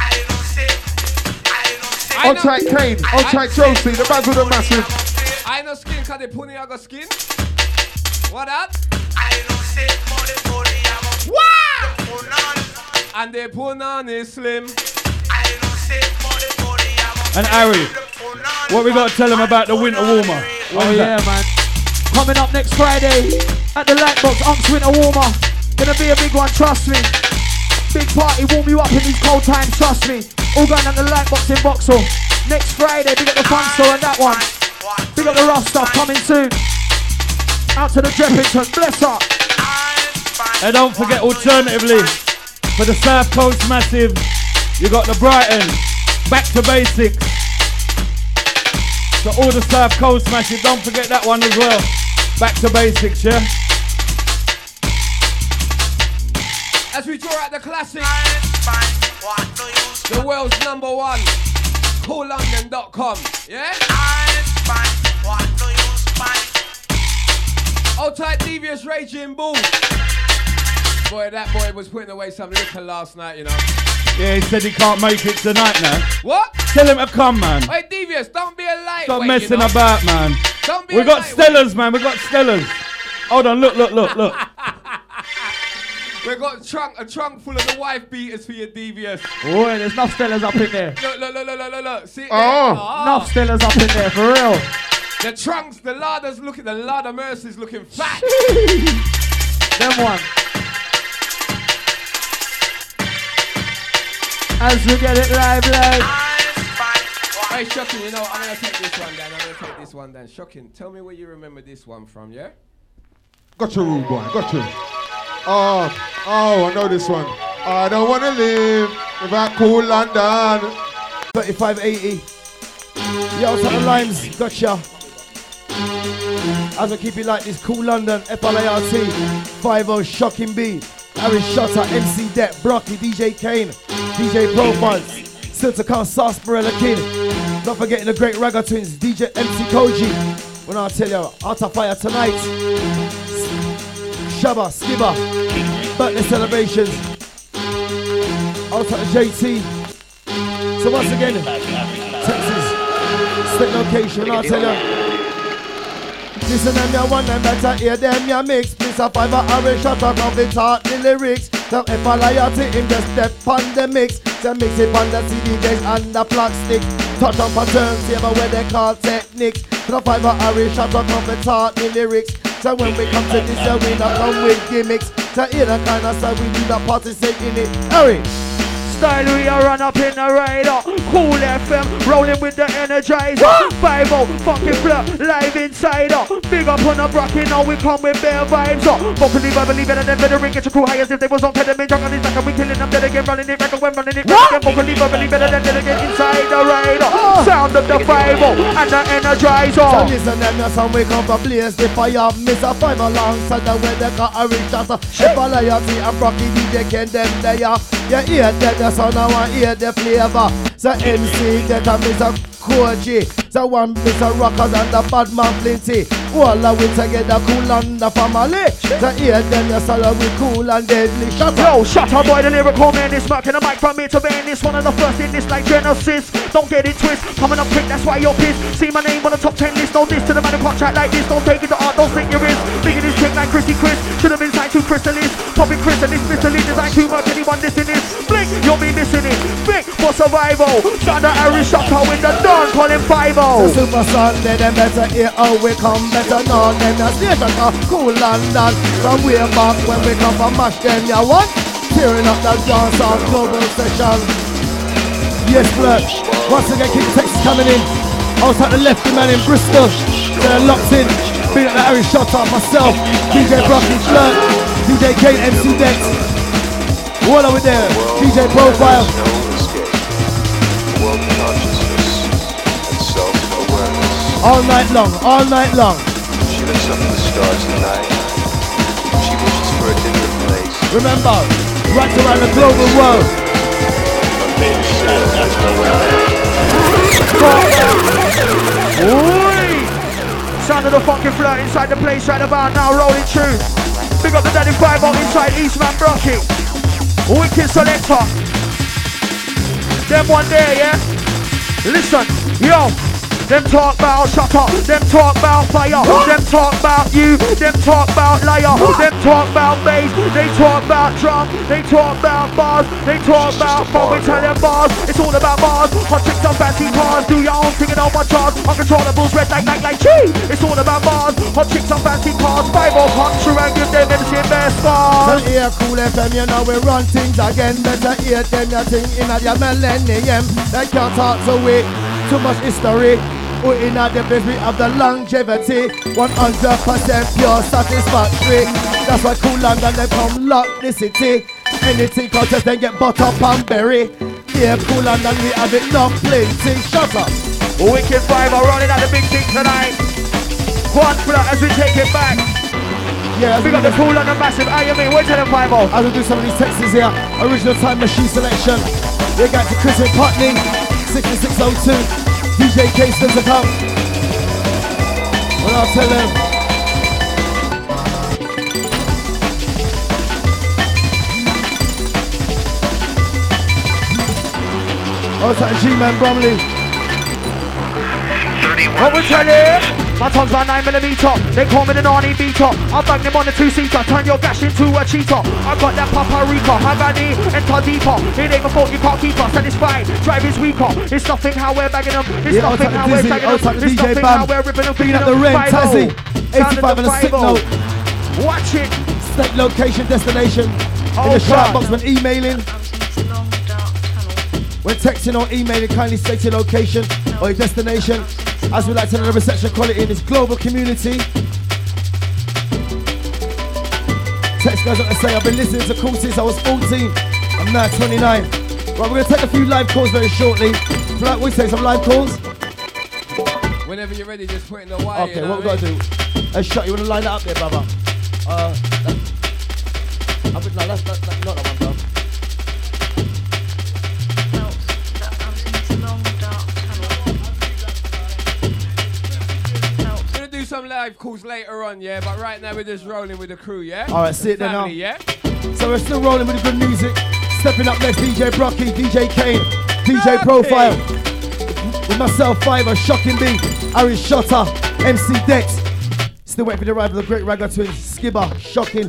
I'll take Kane. I'll take Josie, the Basil the Massive. I no skin, cause the pony I got skin. What that? Wow! And they punani slim. And Harry, what we got to tell them about the winter warmer? Oh yeah, man. Coming up next Friday at the Lightbox, Unks Winter Warmer. Gonna be a big one, trust me. Big party, warm you up in these cold times, trust me. All going on the Lightbox in Vauxhall. Next Friday, big up the fun store and that one. Big up the rough stuff coming soon. Out to the Dreppington, bless up. And don't forget, alternatively, for the South Coast Massive, you got the Brighton, Back to Basics. So all the South Coast Massive, don't forget that one as well. Back to Basics, yeah? As we draw out the classic, the world's #1, CoolLondon.com, yeah? Old tight Devious Raging Bull. Boy, that boy was putting away some liquor last night, you know. Yeah, he said he can't make it tonight now. What? Tell him to come, man. Hey, Devious, don't be a lightweight. Stop messing about, man. Don't be We a got lightweight. Stellars, man. We got Stellars. Hold on, look. We got a trunk full of the wife beaters for your Devious. Boy, there's enough Stellars up in there. Look. See it Oh. there? Enough Stellars up in there, for real. The trunks, the Larder Mercy's looking fat. Them one. As we get it live. Hey, Shocking, you know, I'm going to take this one down. Shocking, tell me where you remember this one from, yeah? Gotcha, rude boy, gotcha. Oh, I know this one. I don't want to live without Cool London. 3580. Yo, to the lines, gotcha. As I keep it like this, Cool London, FLART, 50 Shocking B, Harry Shutter, MC Depp, Brocky, DJ Kane, DJ Profiles, still to come, Sarsaparilla Kid. Not forgetting the great Ragga Twins, DJ MC Koji. When I tell you, Out of Fire tonight, Shabba, Skibber, birthday celebrations, out of JT. So once again, Texas, state location, when I tell you, listen them, ya one them better hear them, ya mix. Please a 5 Irish shot up of it taught the lyrics. The FLIRT him just step on the mix. They mix it on the CDJs and the plastic. Touch on patterns, here where they call techniques. The 5 Irish shot up of it taught the lyrics. So when we come to this, we not come with gimmicks. So in a kind of style, we do the party in it. Hurry! Style we are run up in the rider. Cool FM, rolling with the energizer. 5-0, funky flirt, live insider. Big up on the bracket, now we come with bare vibes. Vocally, verbally, better than better ring. Get your crew high as if they was on pedal. Drunk on this back and we killing them dead again. Running it back and when running it back again. Vocally, verbally, better than dead again. Inside the rider. Sound of the 5-0 and the energizer. So listen them, your son we come for blaze the fire. Miss a 5 alongside the way they got a rich shot. If I loyalty and Brocky DJ can them there. You hear them, so now I hear the flavor. So MC get a Mr. Koji. So one Mr. Rockers and the bad man plenty. All of we together cool and the family. So hear them, so we cool and deadly. Shut up. Yo, shut up boy, the lyrical man is smirking the mic from me to vein. This one of the first in this like Genesis. Don't get it twist, coming up quick, that's why you're pissed. See my name on the top 10 list, no this to the man who can't chat like this. Don't take it to art, don't think your wrist. Thinking this trick like Chrissy Chris. Should have been signed to Chrysalis. Popping Chrysalis, Mr. Lee design too much, anyone listening this. Blink, you'll be missing it. Big for survival. Sound the Harry Shutter with the dawn, call him 5-0. The Super Sunday, them better hear how we come better know them. The station are Cool London. From way back when we come from mash them, ya what? Tearing up that dance on global session. Yes, blood. Once again, keep Texas coming in. Outside the lefty man in Bristol. They're locked in. Being at the Harry Shutter, myself, DJ Brocky Flirt, DJ Kane, MC Dex. All over there, DJ Profile. All night long, all night long. She looks up at the stars tonight. She wishes for a different place. Remember, right around the global world. Sound of the funky flirt inside the place right about now, rolling tune. Big up the Daddy 5-0 inside Eastman Brocky. Wicked selector. Them one there, yeah? Listen, yo. Them talk about shut up. Them talk about fire. Them talk about you. Them talk about liar. Them talk about bass. They talk about drum. They talk about bars. They talk about fun. We tell them bars. It's all about bars. Hot chicks on fancy cars. Do your own thing and on my charts. Uncontrollables, red like cheese. It's all about bars. Hot chicks on fancy cars. 5-0 punch and give them MC best stars. So here, Cool FM, you know we run things again. Better hear them, you think in your millennium. They can't talk so we too much history. We in the place we have the longevity. 100% pure satisfactory. That's why Cool London they come lock the city. Anything contest they get butt up and berry. Here Cool London we have it not plenty. Shut up. Wicked 5 are running at the big thing tonight. One for that as we take it back. Yeah, we got the Cool London massive. How you mean? Wait till the 5-0. I will do some of these texts here. Original Time Machine selection. We got to Chris and Putney. 6602. DJ K still to come. Well, I'll tell them. Oh, it's like G-Man Bromley. What we tell you? My tongue's about 9mm. They call me the Narnie beater. I bang them on the 2-seater. Turn your gash into a cheetah. I got that paprika. Havani, enter deeper. It ain't my fault, you can't keep us. Satisfied, drive is weaker. It's nothing how we're bagging them. It's nothing how we're tagging them. It's nothing how we're ripping them. Picking up the red, Tazzy. 85 and a stick note. Watch it. State, location, destination. In the shout box when emailing. When texting or emailing, kindly state your location or your destination. As we like to know the reception quality in this global community. Text goes on to say, I've been listening to Cool since I was 14. I'm now 29. Right, we're going to take a few live calls very shortly. Like, we take some live calls. Whenever you're ready, just put in the wire. Okay, what we got to do? Hey, shut, you want to line that up there, brother? No, that's not that one, bro. Some live calls later on, yeah, but right now we're just rolling with the crew, yeah? Alright, sit there now. Yeah? So we're still rolling with the good music. Stepping up next, DJ Brocky, DJ Kane, DJ Profile. With myself, Fiver, Shocking B, Harry Shotter, MC Dex. Still waiting for the arrival of the great Ragga Twins, Skibber, Shocking.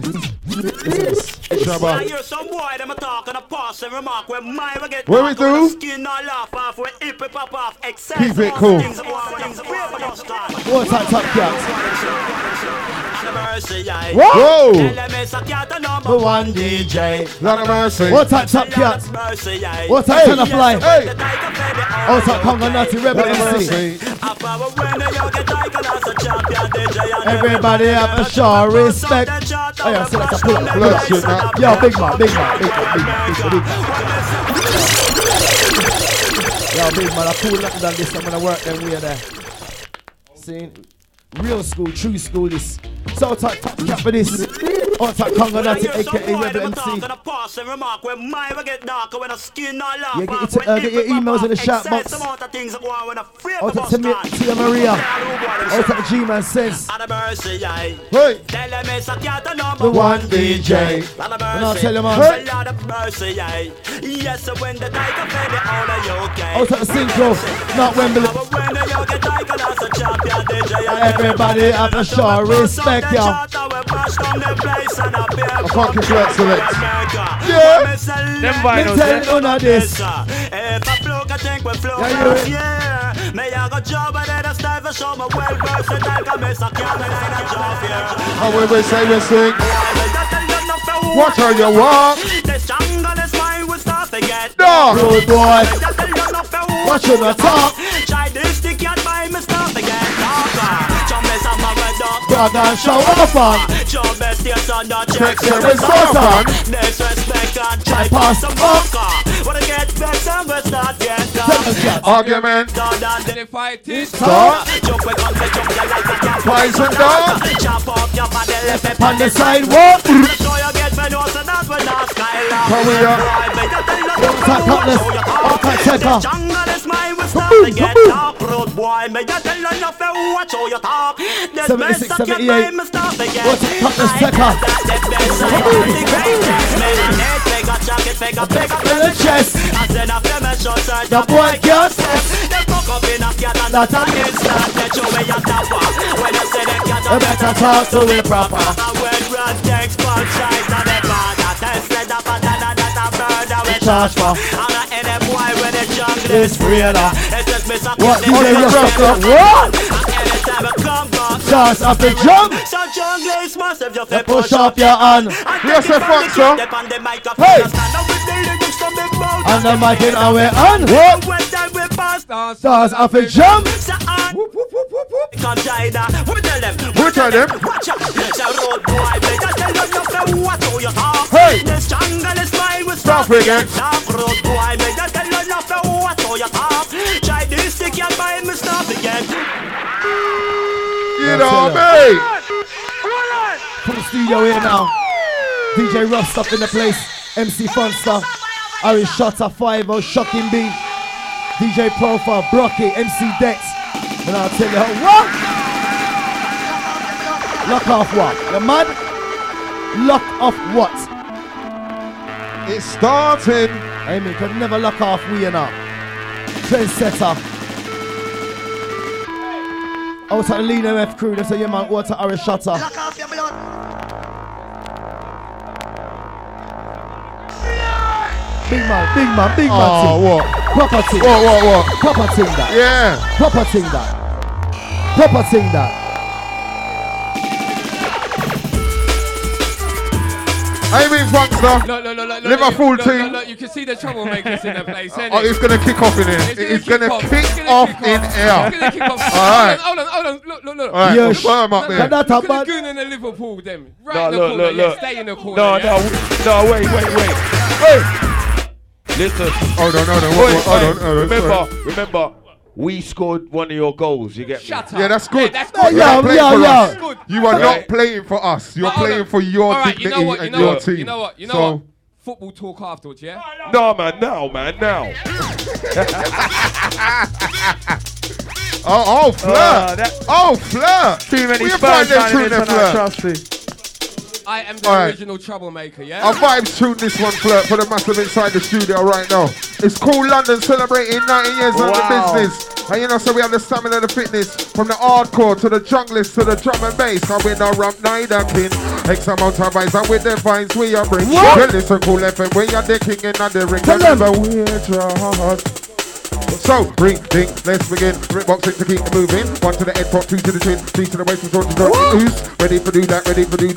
I hear some boy, them a talk and a pass and remark when my get what we do? Skin all off, off, when hip pop off, keep it cool. What top cats? Whoa! The one DJ. Lot of mercy. What top cats? What top turn up fly? Hey! What top Congo Nutty Rebel MC? Everybody have a show respect. Oh yeah, so that's a pull up. Yo, big man. Yo, big man, I pulled up than this. I'm gonna work them way there. See, real school, true school. This. So top cap for this. On top Congo Nutty, aka Rebel MC. Yeah, get your emails in the chat box. On top Tia Maria. On top G-Man says. Hey. The one DJ. And I'll tell you, man. On top Synchro, not Wembley. Everybody have a show respect, y'all. I can't keep that select. Yeah. Them vinyls, yeah. Tell none of this. Oh, we say we sing. Watch how you walk. No. Good boy. Watch how you talk. Brother, show off on. Text your response on. I pass them up. Argument. Stop. Price and dog. On the sidewalk. Hurry up. Outside Cutlass. Outside Checker. Boy, may you tell enough to watch how you talk. 76, 78. What's it? Cutlass Checker. The chest. The boy can't test. up in a cat and that a instant get you where you tap up. When you say the cat You better talk to me proper. when Rod takes full sight of the father, tested up and that a murder we Charge for. I'm not any boy when the jungle It's real. It's just me sucking What? the DJ dick. Rasta. What? And anytime I come back, Just off the jump. so jungle is massive, you You feel push up your hand. Yes, a fuck, sir. Hey. And the mic in our hand. What? Stars off the jump. Who tell them? Hey! Stop again. You know me. From the studio here now. DJ Rough Stuff in the place. MC Funster. Irish Shutter 5-0. Shocking B. DJ Profile. Brocky. MC Dex. And I'll tell you what? Lock off what? You mad? Lock off what? It's starting. I mean, could never lock off we and up. Trendsetter. Out to the Lean MF crew, they say, yeah man, water Irish Shutter. Lock off your blood. Big man thing. What? Proper thing. What? Proper thing that. Yeah. Proper thing that. Proper thing that. I mean, Funkster. Look. Live a full team. Look, you can see the troublemakers in the place, innit? Oh, it's gonna kick off in here. It's gonna kick off in here. It's gonna kick off. Alright. Hold on. Look. Alright, Yes. put him up there. That's Look a at the goon in the Liverpool, them. Right in the corner. Yeah, stay in the corner. No, wait. Listen. Hold on. Remember, we scored one of your goals. You get me? Shut up. Yeah, that's good. Yeah, that's You're good. not playing for us. Good. You are Right. not playing for us. You're playing for your Alright, dignity you know what, and your team. You know what? So, Football talk afterwards, yeah? No, man, now. Oh, flirt. Too many We Spurs find them fans tune in their it tonight, flirt. trust me. I am the Alright. original troublemaker, yeah? Our vibes tune this one flirt for the massive inside the studio right now. It's Cool London celebrating 90 years on the business. And you know, so we have the stamina, the fitness, from the hardcore to the junglist to the drum and bass. And we no ramp neither king. X amount of vibes and with the vibes we are bring. Well, listen, Cool FM, we are the king and not the ring. Remember, we're just. So, ring, ding, let's begin. Rip boxing to keep it moving. One to the head, pop, two to the chin, three to the waist, and to the who's ready for do that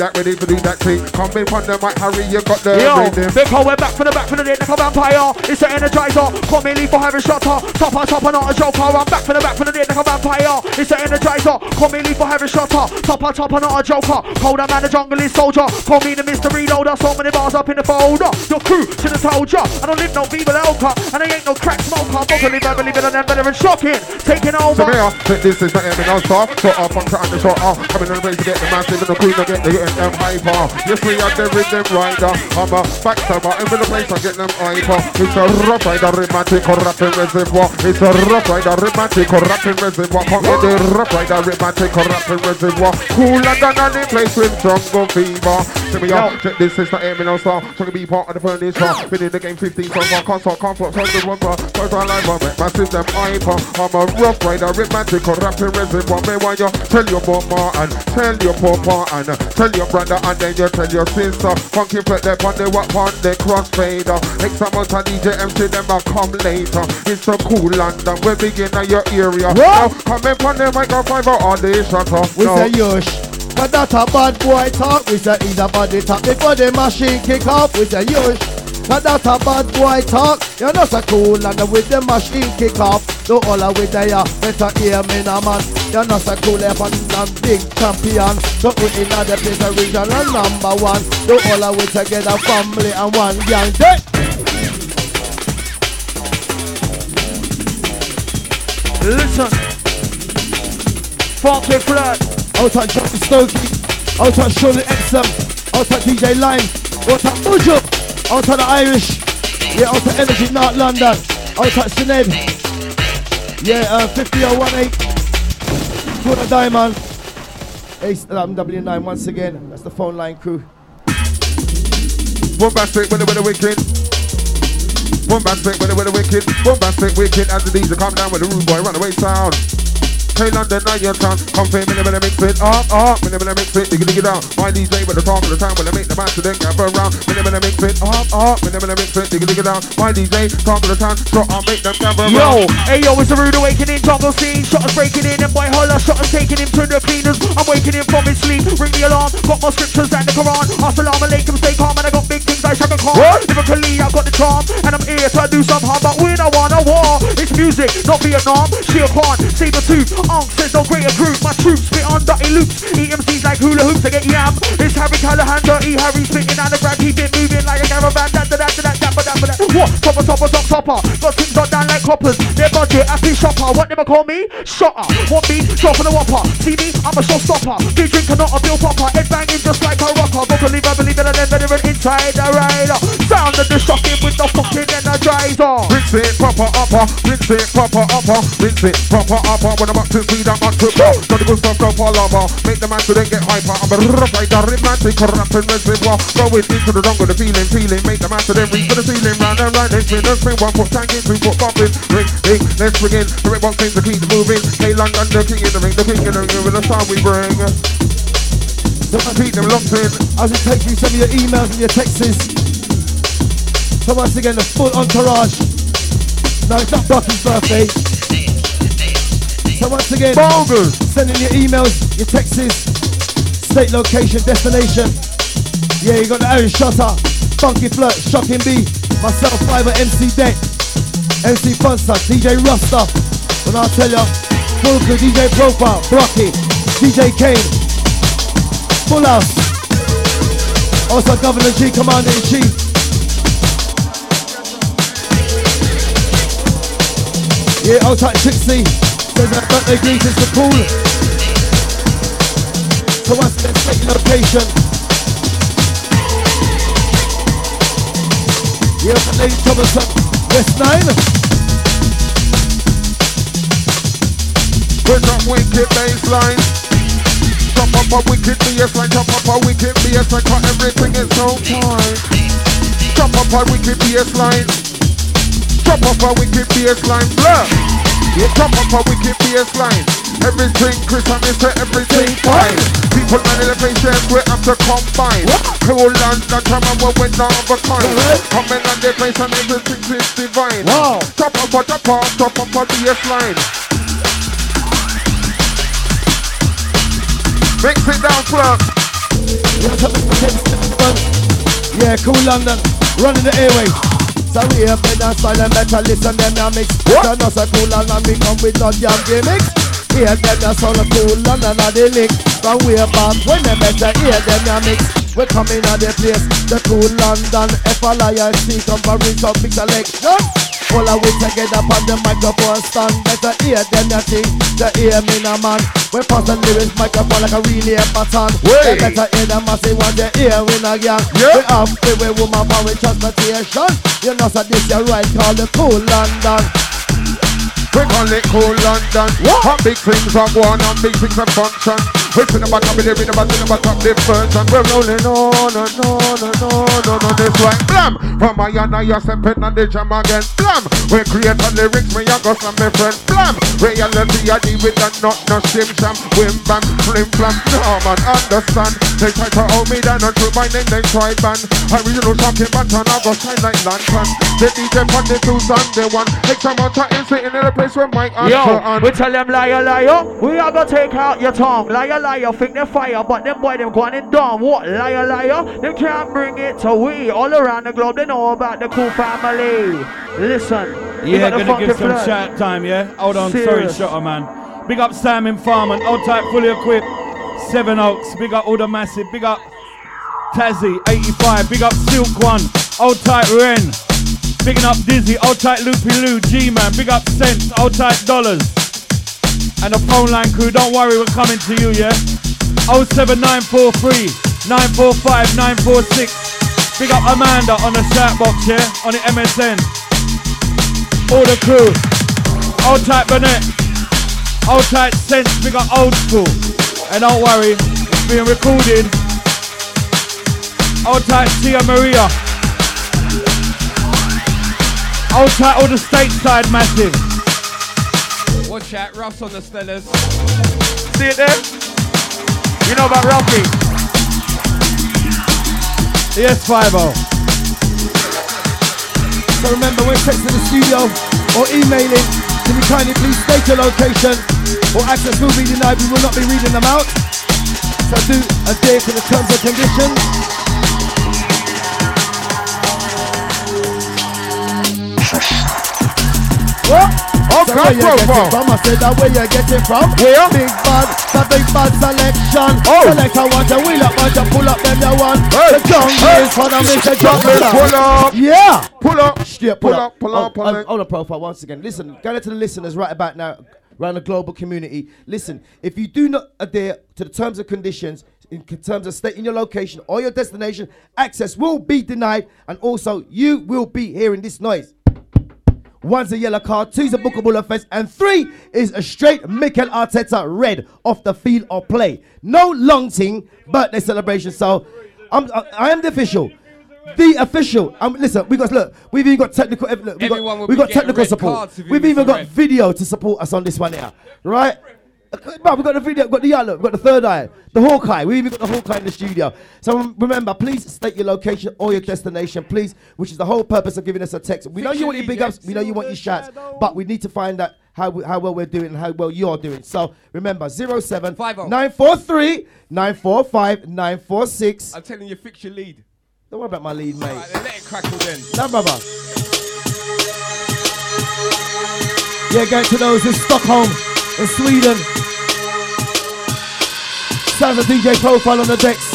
thing. Come in on the mic, Harry, you got the rhythm. Big hole, we're back from the dead, like a vampire. It's an energizer, call me leave for having shutter. Topper, not a joker. I'm back from the dead, like a vampire. It's an energizer, call me leave for having shutter. Topper, not a joker. Colder man, the jungle is soldier. Call me the mystery loader. So many bars up in the folder. Your crew should have told ya. I don't live no Viva Elka, and I ain't no crack smoker. Believe it on them, better and shocking. Taking over. So here, this is the M&O star. So up on the short off. Coming in the place to get the massive and the queen to get the M hyper. Yes, we are the rhythm rider. I'm a backstabber. I'm in the place to get them hyper. It's a rough rider, romantic or rapping reservoir. It's a rough rider, romantic or rapping reservoir. Come in the rough rider, romantic or rapping reservoir. Cool and done in place with jungle fever. So we are, this is the M&O star. So to be part of the furniture. Been in the game 15 so far. Can't stop, can't flop. Can't do one bar. First I like my massive them hyper. I'm a rough rider, romantic or rapping reservoir. Me want you tell your mama and tell your papa and tell your brother and then you tell your sister. Funky flirt them on the what on the crossfader. X amount of DJ MC them a come later. It's a Cool London. We begin at your area. Now come in on the microphone on the shutter. We say yush. But that a bad boy talk. We say he's a body talk. Before the machine kick off, we say yush. But that a bad boy talk. You're not so cool and with the machine kick off. Do all of with there, better hear me now man. You're not so cool if I'm big champion. So put in the place original #1. Do all of with together family and one gang. Listen. Funky flirt. Out at Johnny Stokey. Out at Shirley Exum. Out at DJ Lime. Out at Ujo. Out of the Irish, yeah, out of Energy, North London, out of Sinead, yeah, 50018, for the Diamond, Ace W9 once again, that's the phone line crew. Bombastic with the wicked. Bombastic with the wicked. Bombastic wicked as the DJ come down with the rude boy runaway sound. Hey London, now your town. Come fame, me never mix it up. Me never mix it, diggy down. My DJ with the talk of the town when I make the master then gather around. Me never mix it up. Me never mix it, diggy down. My DJ talk of the town, so I'll make them gather around. Yo, hey yo, it's a rude awakening, jungle scene. Shotters breaking in and boy holler, shotters taking him to the cleaners. I'm waking him from his sleep, ring the alarm. Got my scriptures and the Quran. Assalamu alaikum, stay calm, and I got big things I shaka calm. Lyrically, I got the charm, and I'm here to do some harm, but we don't want a war. It's music, not Vietnam. Sheer Khan, saber tooth. Says no greater group, my troops spit on dirty loops. EMCs like hula hoops, I get yam. It's Harry Callahan, dirty Harry spitting on the ground, keep it moving like a caravan. That. What? Topper. Got things got down like coppers. Their budget, happy shopper. What they call me? Shotter. Want me? Drop on the whopper. See me? I'm a showstopper. Big drinker, not a bill popper. Head banging just like a rocker. Vocally, I believe it, and then veteran inside the rider. Sound of the shocking with the fucking energizer. Rinse it, proper upper. Rinse it, proper upper. Rinse it, proper upper. When I'm up to speed, I'm on football. Got the good stuff, go for lava. Make the man to then get hyper. I'm a rough rider, romantic, corrupting reservoir. Going into the jungle, the feeling. Make the man to then reach for the ceiling. Round and round, then spin, 1 foot tanking, 3 foot bumping. Ring, let's begin. The red box things to keep moving. Hey, London, the king in the ring, with the sound we bring. So I keep them locked in. I'll just take you some of your emails and your texts. So once again, the full entourage. No, it's not Bucky's birthday. So once again, sending your emails, your texts, state, location, destination. Yeah, you got the Aaron Shotter, Funky Flirt, Shocking B, myself, Fiverr, MC Deck, MC Funster, DJ Rusta. And I'll tell ya, full crew, DJ Profile, Brocky, DJ Kane, Full House. Also Governor G, Commander-in-Chief. Yeah, old tight Trixie. Says that birthday greetings to Paul. So once again, take your location. Yeah, Lady Thomason, West 9. Put up wicked baseline. Chop up a wicked baseline. Chop up a wicked baseline. Cause everything is so tight. Chop up a wicked baseline. Chop up a wicked baseline. Blur. You chop up a wicked baseline. Everything Chris and Mr. Everything fine. People man in the patience we have to combine. Cool and the time and we're not of a kind. Coming on the place and everything is divine. Chop up a baseline. Mix it down, Clark. Yeah, Cool London, running the airways. So we have been a silent better listen them now mix. What? So no Cool London we come with no jam gimmicks. Hear them now sound of Cool London at the link. From way back when they better hear them now mix. We coming at the place, the Cool London FLIC come for result big selection. All of we together on the microphone stand. Better hear them that thing, the hear me now man. We pass the lyrics microphone like a relay pattern. They better hear them as they want the ear in a gang. We have to we woman power with transportation. You know so this your right call the Cool London. We call it Cool London. What? Big things are going on, big things are function. We're in the bottom of the rhythm, in the bottom of the version. We're rolling on, this way. Blam! From my and I, you're stepping on the jam again. Blam! We create the lyrics, me and go from my friend. Blam! Reality, I deal with that, not no shim sham. Wim bam, flim flam. No man, understand. They try to hold me down, and through my name, they try ban. Original talking button, I go shine like lantern. The DJ on the 2 Sunday one. Extra amount of sitting in a place where Mike and yo, we tell them liar, we are gonna take out your tongue. Liar, think they're fire, but them boy them going in dumb. What? Liar, them can't bring it to we. All around the globe, they know about the Cool family. Listen. Yeah, gonna give some shout time, yeah? Hold on, serious. Sorry, Shotter, man. Big up Sam in Farman, old type fully equipped. 7 Oaks, big up all the massive, big up Tazzy, 85, big up Silk One, old type Ren. Bigging up Dizzy, old tight Loopy Lou, G-Man, big up Sense, old tight Dollars. And the phone line crew, don't worry, we're coming to you, yeah? 07943 945 946. Big up Amanda on the shout box, yeah? On the MSN. All the crew. Old tight Burnett. Old tight Sense, big up Old School. And don't worry, it's being recorded. Old tight Tia Maria. Old title, the stateside massive. Watch out, Ruff's on the Stellars. See it there? You know about Ruffy? Yes, 5-0. So remember, when texting the studio or emailing, can you kindly please state your location or access will be denied, we will not be reading them out. So do adhere to the terms and conditions. What? Okay, so where you getting from? I said that where you getting from? Where? Big bad, the big bad selection. Oh. Select a watch, a wheel up, watch, a pull up, them you want. Hey. The jungle is for the Mr. Jungle. Pull up. Yeah. Pull up. Straight Pull up. Pull up. On the profile once again. Listen, going to the listeners right about now, around the global community. Listen, if you do not adhere to the terms and conditions, in terms of stating your location or your destination, access will be denied, and also you will be hearing this noise. 1's a yellow card, 2's a bookable offense, and 3 is a straight Mikel Arteta red off the field of play. No long thing, birthday celebration. So I am the official. The official. Listen, we even got technical. Look, we got technical support. We've even got video to support us on this one here, right? But we've got the video, we've got the yellow, we've got the third eye, the Hawkeye. We even got the Hawkeye in the studio. So remember, please state your location or your destination, please, which is the whole purpose of giving us a text. We know you want your big ups, we know you want your shots, but we need to find out how well we're doing and how well you're doing. So remember, 07 943 945 946. I'm telling you, fix your lead. Don't worry about my lead, mate. Right, then let it crackle then. No, brother. Yeah, going to those in Stockholm, in Sweden. Sounds of DJ Profile on the decks.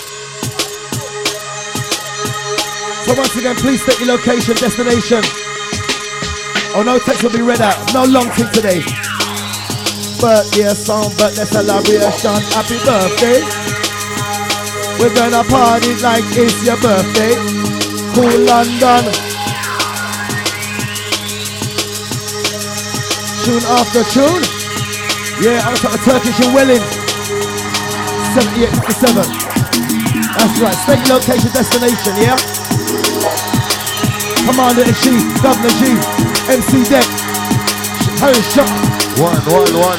So once again, please state your location, destination. Oh, no text will be read out. No long thing today. Birthday song, birthday celebration. Happy birthday. We're gonna party like it's your birthday. Cool London. Tune after tune. Yeah, I was at the Turkish in Welling. 78-57. That's right. State location, destination, yeah? Commander in Chief, Governor G, MC Deck, Harry Shot. 1, 1, 1,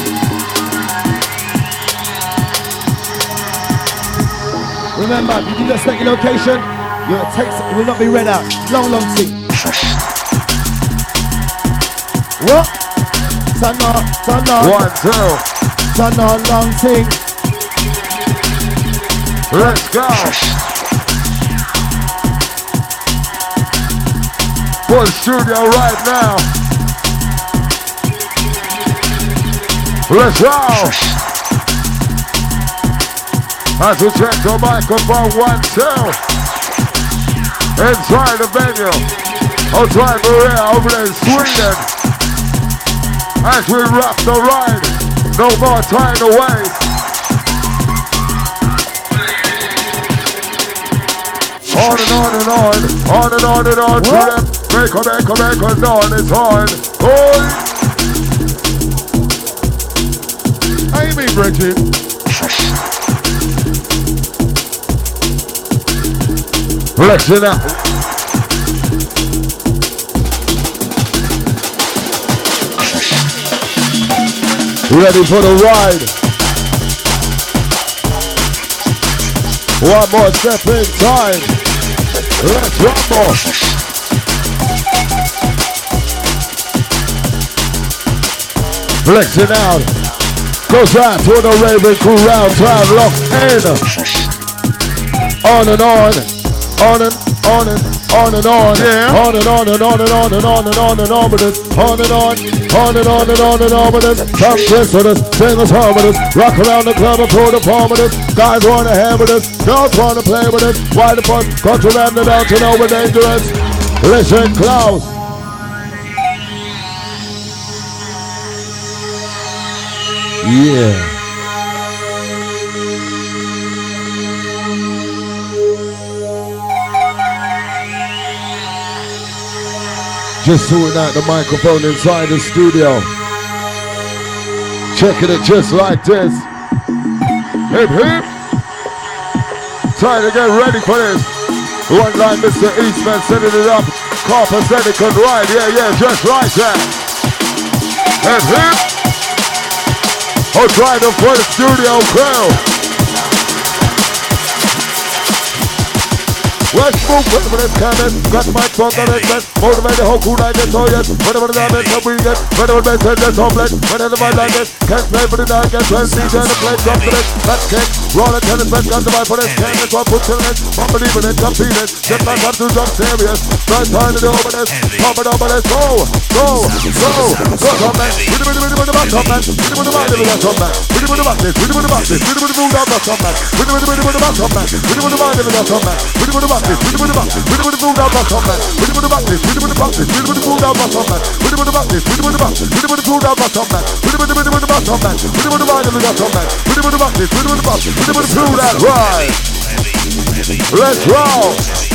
2. Remember, if you do not state your location, your text will not be read out. Long thing. What? Turn on. 1, 2. Turn on, long thing. Let's go. For the studio right now. Let's go. As we check the microphone, 1, 2. Inside the venue. Outside Maria over there in Sweden. As we rock the ride. No more time to wait. On and on and on, on and on and on. What? Make a dawn is on. Oh. Amy Bridget. Listen up. Ready for the ride. One more step in time. Let's rumble. Flexing out. Goes out to the Raven crew round town. Locked in. On and on. On and on and on and on. Yeah. On and on and on and on and on and on and on with it. On and on. On and on and on and on with it. Come kiss with us. Sing us home with us. Rock around the club and pull the palm with us. Guys wanna have with us. Girls wanna play with us. Why the fuck? Country man the down to know we're dangerous. Listen close. Yeah. Just sorting out the microphone inside the studio. Checking it just like this. Hip hip. Time to get ready for this. One line, Mr. Eastman setting it up. Carpathetic and right, yeah, just like that. And him. I'll try to for the studio crew. West move, whenever it's coming, got my phone on it, motivate the whole cool like it's all yes, whenever the diamond can we get, whenever they send us omelette, whenever my like it, can't play for the night, get 12 DJ to play drop to it, fat cake, roll it, tennis, best gun to buy for this, can't let one put till it, one believe in it, compete it, get back up to some serious, right time to do over this, pop it over this, go, come man, with the back, come man, with the mind of the come man, with the back, with the back, with the move down the come man, with the back, come man, with the mind of the come man, with the back, with the back, with the move down the come man, with the back, with the back, with the move down the come man, with the back, with the back, with the move down the come man, with the back, come man, with the mind of the come man, with the back, with the back, with the move that right. Let's roll.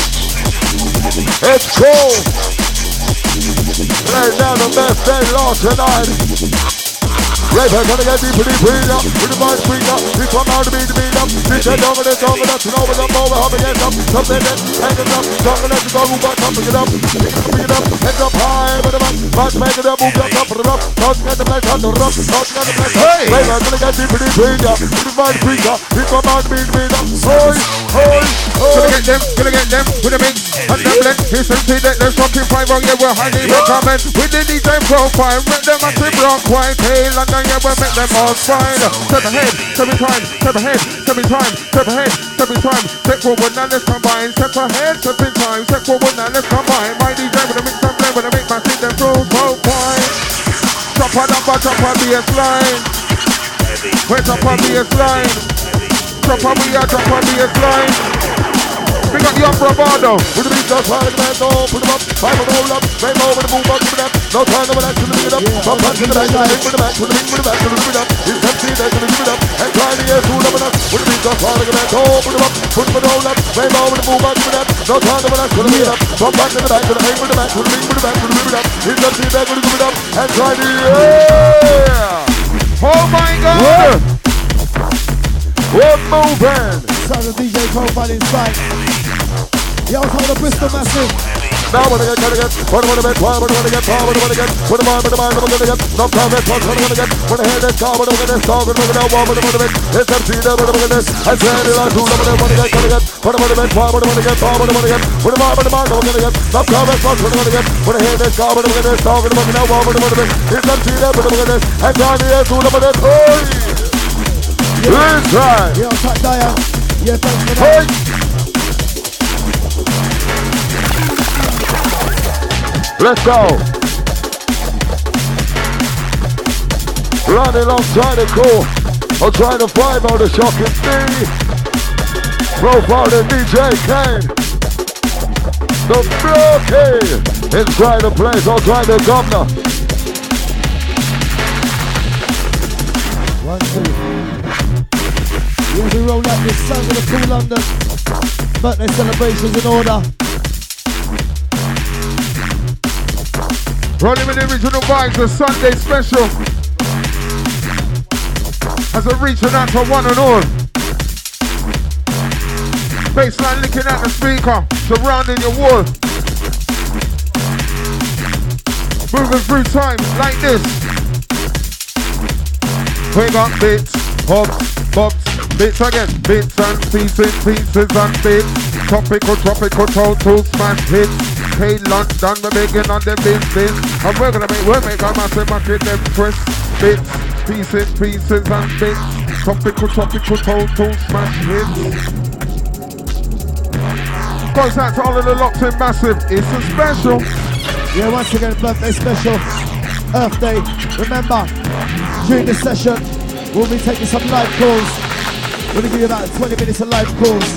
It's cool. Right now the best day long tonight. Right back gonna get deeper up. With the mind free up. This one out to be the beat up. This head over this over that and over them over up again up. Something that hang it up. Something that you go move back up, pick it up. Pick it up. Head up high with the back. Back make it up, move back up, put it up. Talking at the place on the rock. Talking at the place. Hey! Right back gonna get deeper up. With the mind free up. This one out to be the beat up. Gonna get them with a mix and the blend. Here's some tea that there's fucking 5 on yeah, we're highly recommend. With the DJ profile, make them massive rock white tail and then yeah, we'll make them all fine. Step ahead, step in time, step ahead, step in time, step ahead, step in time, step forward now let's combine. Step ahead, step in time, step forward now let's combine. My DJ with a mix and blend, with a mix massive them profile. Drop a number, drop a bass line. Where's up a bass line? Drop a bass line. We got young bravado. With the beat just right in the man, put them up, five on the hold up, rain over the move up, give it up. No time to relax, to the beat up. From back to the back, to the beat with the back, to the beat with the back, to the beat up. It's empty, they're gonna give it up. And try the air, pull up and up. With the beat just right in the man, put them up, put them on the hold up, rain over the move up, give it up. No time to relax, to the beat up. From back to the back, to the beat with the back, to the beat with the back, to the beat up. It's empty, they're gonna give it up. And try the air. Oh my God! What moving? Sound of DJ Profile inside. Yo, some of the Bristol Massive. Now what I get, what I get, what I get, what I get, what am I gonna get, no comment, what I'm gonna get, when I hear that car, what I'm gonna get, what I'm gonna get, what I'm gonna get, it's empty, what I'm gonna get, I said it, I do, what I'm gonna get, what I'm gonna get, what I'm gonna get, what I'm gonna get, what am I gonna get, no comment, what I'm gonna get, when I hear that car, what I'm gonna get, what I'm gonna get, what I'm gonna get, it's empty, what I'm gonna get, I said it, I do, what I'm gonna get, inside. Yo, Pat Dyer. Yeah, thanks for that. Let's go. Running alongside the core. I'll try to find out the shocking thing. Profile the DJ Kane. The Milky. Inside the place. I'll try the governor. 1, 2. Yeah, we roll out this sound of the cool London. Birthday celebrations in order. Rolling with the original vibes, a Sunday special. As a reaching out to one and all. Bassline licking at the speaker, surrounding your wall. Moving through time like this. We got bits, bobs, bits again, bits and pieces and bits. Tropical, total smash hits. Hey London, we're making on the business. And we're make a massive market them twist. Bits, pieces and bits. Tropical, total smash hits. Goes out to all of the locked in massive. It's a special. Yeah, once again, birthday special. Earth Day. Remember, during this session, we'll be taking some live calls. We're going to give you about 20 minutes of live calls.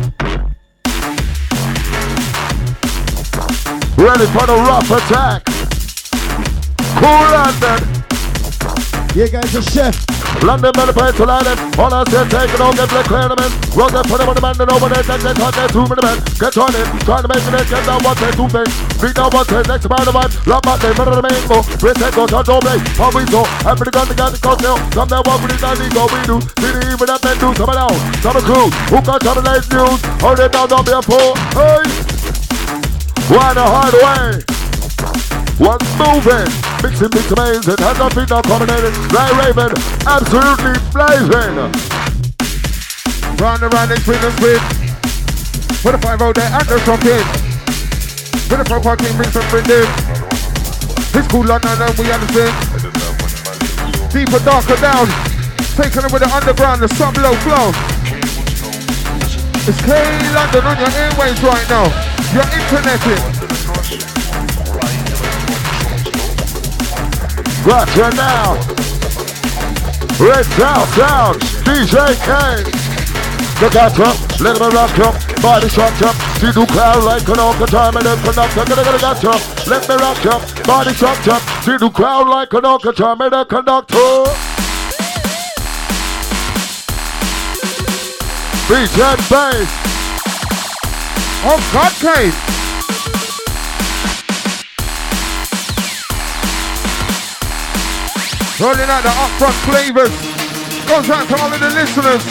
Ready for the rough attack. Cool London. Yeah, guys, the chef. London, Melbourne, to London. All I said, take it on, get black clear them in. Rock that, put them on the man, and over there, take that, hot that, 2 minute man. Get on it, trying to make it, get down one thing, 2 things. Beat down one thing, next amount of vibe. Love my thing, better than me, go. Reset, go, touch, don't play. How we go, happy to gun, the cocktail. Come down, walk with it, we do. Didn't even that men do, come down. Summer crew, who got some of the news? Hold it down, don't be a fool. Hey! One the hard way. One moving. Mixing big amazing. Hands up feet now combinated. Right Raven. Absolutely blazing. Round and round and spin and spin. With a 5-0 there and the trumpet. With a proper king brings some bringing. It's cool London and we understand. Deeper, darker down. Taking them with the underground, the sub-low flow. It's K London on your airwaves right now. You're interneting. Gotcha now. Red Sound, DJ K. The gotcha, let me rock you. Body structure, see do crowd like an orca time and then conductor. Gotcha, let me rock you. Body structure, see do crowd like an orca time and then conductor. Beat and bass. Oh God, Kate. Rolling out the upfront flavors. Goes out to all of the listeners.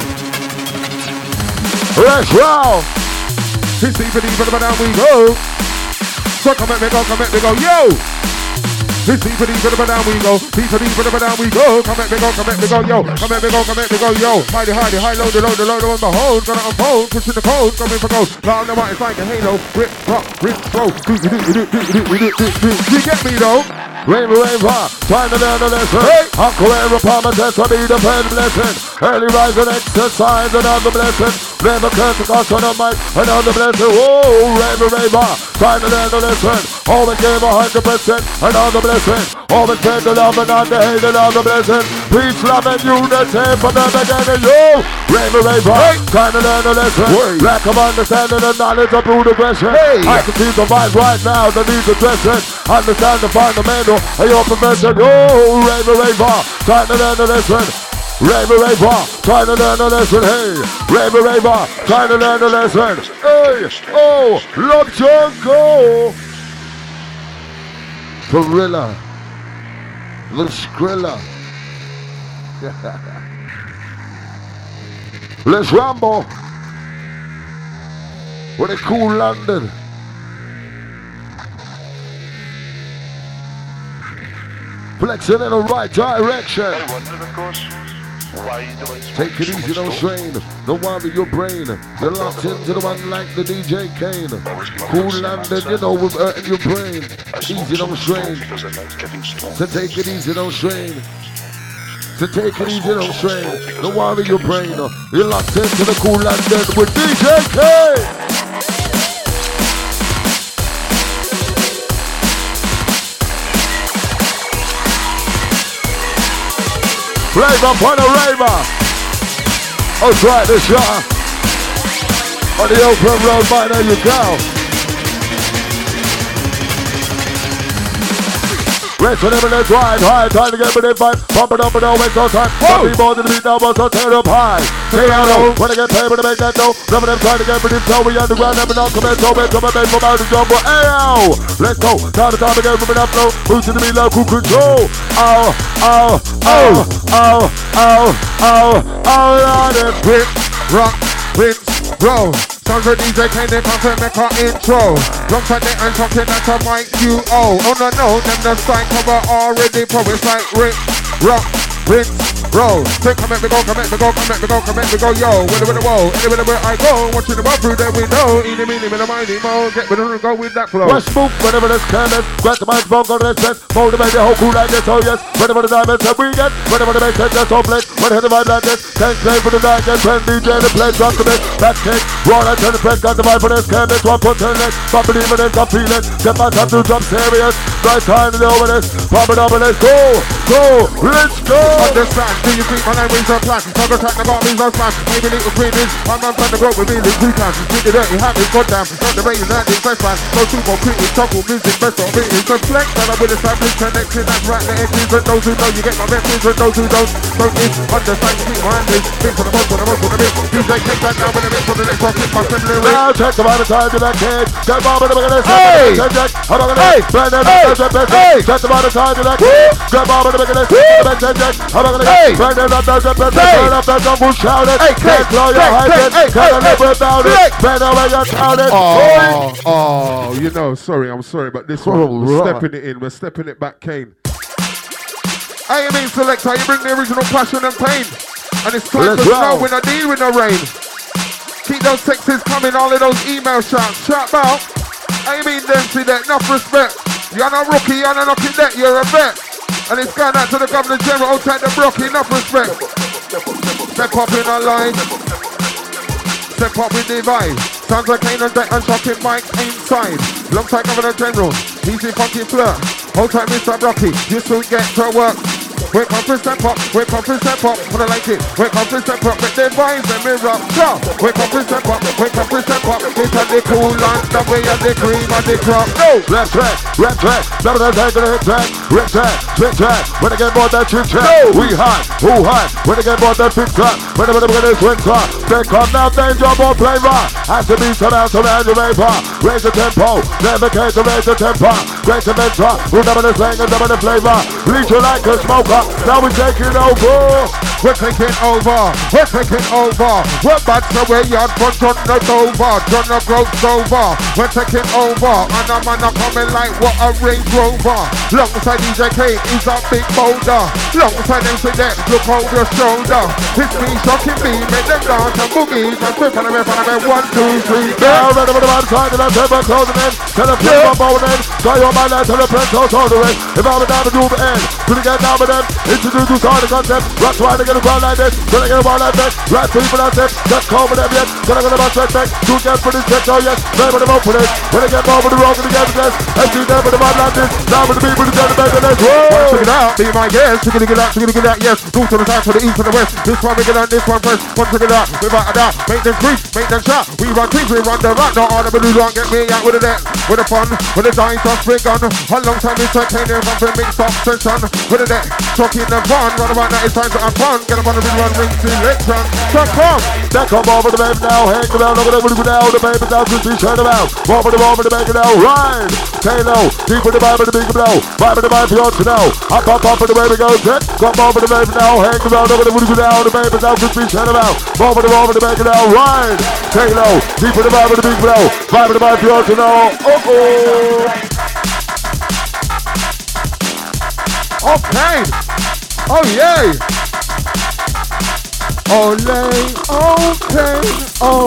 Let's roll. It's deeper, deeper, down we go. So come at me go, yo. It's deeper, deeper, down we go. Deeper, deeper, down we go. Come at me go, yo. Come at me go, yo. High, load on the hole. Gonna unfold, pushing the cold, coming for gold. Loud and white, it's like a halo. Rip, rock, rip, roll. You get me though? Raver, time to learn a lesson. Hey. Uncle Aaron Palmer says to be the pen blessing. Early rising exercise, another blessing. Never curse the cost on the mic, another blessing. Whoa, Raver, time to learn a lesson. Always gave 100%, another blessing. Always spread the love and not the hate, another blessing. Peace, love and unity from the beginning. Yo, Raver, time to learn a lesson. Lack of understanding and knowledge of brutal aggression. Hey. I can see the vibe right now, the need addressing. Understand the fundamental. Hey, your profession, oh, Raver, time to learn a lesson. Raver, time to learn a lesson. Hey, Raver, time to learn a lesson. Hey, oh, Love Jungle. Gorilla, the Skrilla. Let's rumble. What a cool London. Flexing in the right direction. Take it easy, don't strain. Don't worry your brain. You're locked into the one like the DJ Kane. Cool London, you know we're hurting your brain. Easy, don't strain. So take it easy, don't strain. So take it easy, don't strain. Don't worry your brain. You're locked into the Cool London with DJ Kane. Flavor upon a raver. Oh, try this shot. On the open road, by there you go. Rest of them in the drive, high time to get with it, vibe. Pump it up and don't waste no time. Some people to the beat now, but so tear up high. Stay out low, when I get paid, when I make that dough. Some of them trying to get with it, so we underground, never know, come and so bad, come and make from out the jumbo. Ayo! Let's go, time to time again, moving up low. Who's to the beat, local control. Oh, Lord, it's quick, rock, rinse, roll. Sounds like DJ Kane, they come make our intro. Long time they ain't talking, that's a mic QO. Oh no, them the sign cover already promised like Rick, rock, rinse, roll. So come at me go, yo. With the whoa, anywhere I go, watching the through there we know. Eeny, meeny, miny, mo. Get rid of go with that flow. West move, whenever there's careless. Grab the microphone, go to the stress. Motivate the whole crew like this, oh yes. Whenever the diamonds that we get, whenever the bass head just on play. Whenever the vibe like this, can't play for the night, get when DJ the play, drop the bass. Back kick, roll and turn the press, got the vibe for this canvas. One foot turn next, pop it even and come feeling. Step my time to jump serious. Right time to the over this, pop it up and let's go, let's go. Understand, do you think my name is a plan? Talk attack, I got me no smash. Maybe little queenies, I'm not trying to grow with me, little two times. Get the dirty habits, goddamn. Not the rain, that is best man. No super critics, trouble, music, best of it. It's a flex that I'm with established connection. That's right, the edges. And those who know, you get my message. And those who don't is understand, you keep my hand is. Think for the most, for the most, for the bit. You say, take that down with the mix for the next rock. It's my similar. Now check the amount of time to that kid. Get bomb in the beginning. Hey! I'm not gonna burn them. Hey! Just about the time to that. Grab on with the big I'm gonna get right there up there's a better turn up there's a bull shouted. Can't blow your hydrant. Can't live without it. Better when you're shouted. Oh, you know, I'm sorry, but this one, we're stepping it in. We're stepping it back, Kane. I mean, selector, you bring the original passion and pain. And it's time to snow when I deal with the rain. Keep those texts coming, all of those email shots. Shout out. I mean, them see that, enough respect. You're not rookie, you're not knocking that, you're a vet. And it's going out to the Governor General, outside the Brookie, enough respect. Step up in our line. Step up with the vibe. Sounds like Kane and Deck and shocking Mike inside. Long time Governor General, easy funky flirt. Hold tight Mr. Brookie, you soon get to work. Wake up and step up, wake up and step up, when I like it. Wake up and step up, make the vibes and mirror. Go! Wake up and step up, wake up and step up. It's a the cool and the way of the cream and the crop. No! Left track, red track, double that track, hit track, red track, spin track. When I get more that trick track, no! We hot, who hot? When I get more that big track, when I get this swing track. They come now, they jump on play rock. Has to be some out, some Andrew Vapor. Raise the tempo, never case to raise the tempo. Raise the mentor, who never the slang and never the flavor. Bleach you like a smoker. Now we're taking over. We're taking over. We're taking over. We're back to where you're from. Turn it over. Turn the growth over. We're taking over. And a man are coming like what a Range Rover. Longside DJ K is a big boulder. Longside them say that look over your shoulder. It's me shocking me. Make them dance and boogies. And flip on the rip on the 1, 2, 3. Now ready for the man side and I'm never closing in. Tell the flip on bowling in. Go your man and tell the press out all the way. If I'm down the room end. Couldn't get down with them. Introduce you to the concept. That's why they get a ground like this. Gonna get a ball like this. Right people that's it. Just call with them yet. Gonna get a bounce right back. Two get for this check. Oh yes. Play with them up for this. When they get more with the wrong, gonna get the best. And see them with the man like this. Now with the people to get the best of this. Whoa! Check it out. Be my guest. Check it out. Check it out. Yes. Move to the south, to the east, to the west. This one we get on this one first. One check it out. Without a doubt. Make them creep. Make them shot. We run teams. We run the rock. No all the blue don't get me out with the net. With the fun. With the dice of spring gun. A long time it's a cane. If I'm for mixed up session. With the net. Talking the fun. Run about now. It's time to have fun. Get up on the big one. Ring selection. So come. That come over the baby now. Hang around. Look at the now. The baby now. Just be shut about. Over the baby now. Ride. Stay low. Deep with the vibe of the big blow. Vibe of the vibe you ought to know. Up for the baby goes. Come over the baby now. Hang around. Look at the now. The baby now. Just be shut about. Over the baby now. Ride. Stay low. Deep with the vibe of the big blow. Vibe of the vibe you ought to know. Okay. Oh yay. Olay. Okay. Oh.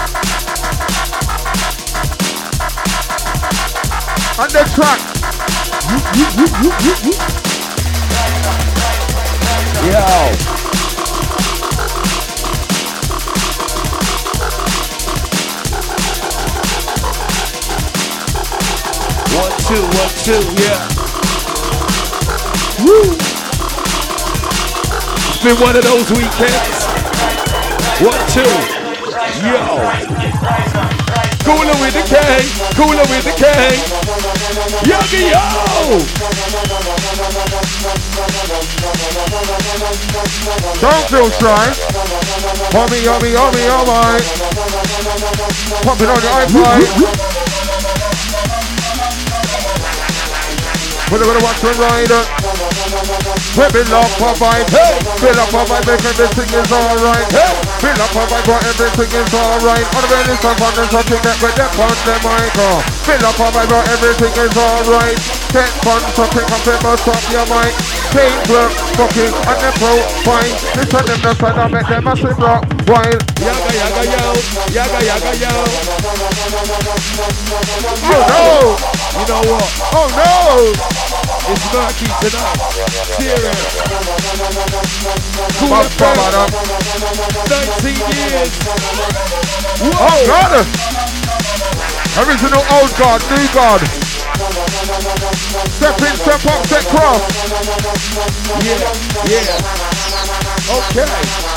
On the track. Yo. One, two, yeah. Woo. It's been one of those weekends. 1, 2, yo. Cooler with the K, cooler with the K. Yogi yo! Don't feel shy. Homie, oh my. Pop it on your iPod. We're gonna watch the rider. Whipping up a vibe. Hey! Fill up a vibe, make everything is alright. Hey! Fill up a vibe, but everything is alright. On the belly, some fun and something that with the fun, the mic. Fill up a vibe, but everything is alright. Get fun, something, something, must stop your mic. Chain clerk, fucking, and the pro, fine. Listen them, the side, I make them a sing rock. While Yaga, yaga, yo. Yaga, yaga, yo. Oh no! You know what? Oh no! It's murky tonight. Serious. Cool FM. 19 years. Whoa. Oh God! Original old God, new God. Step in, step up, step cross. Yeah. Okay.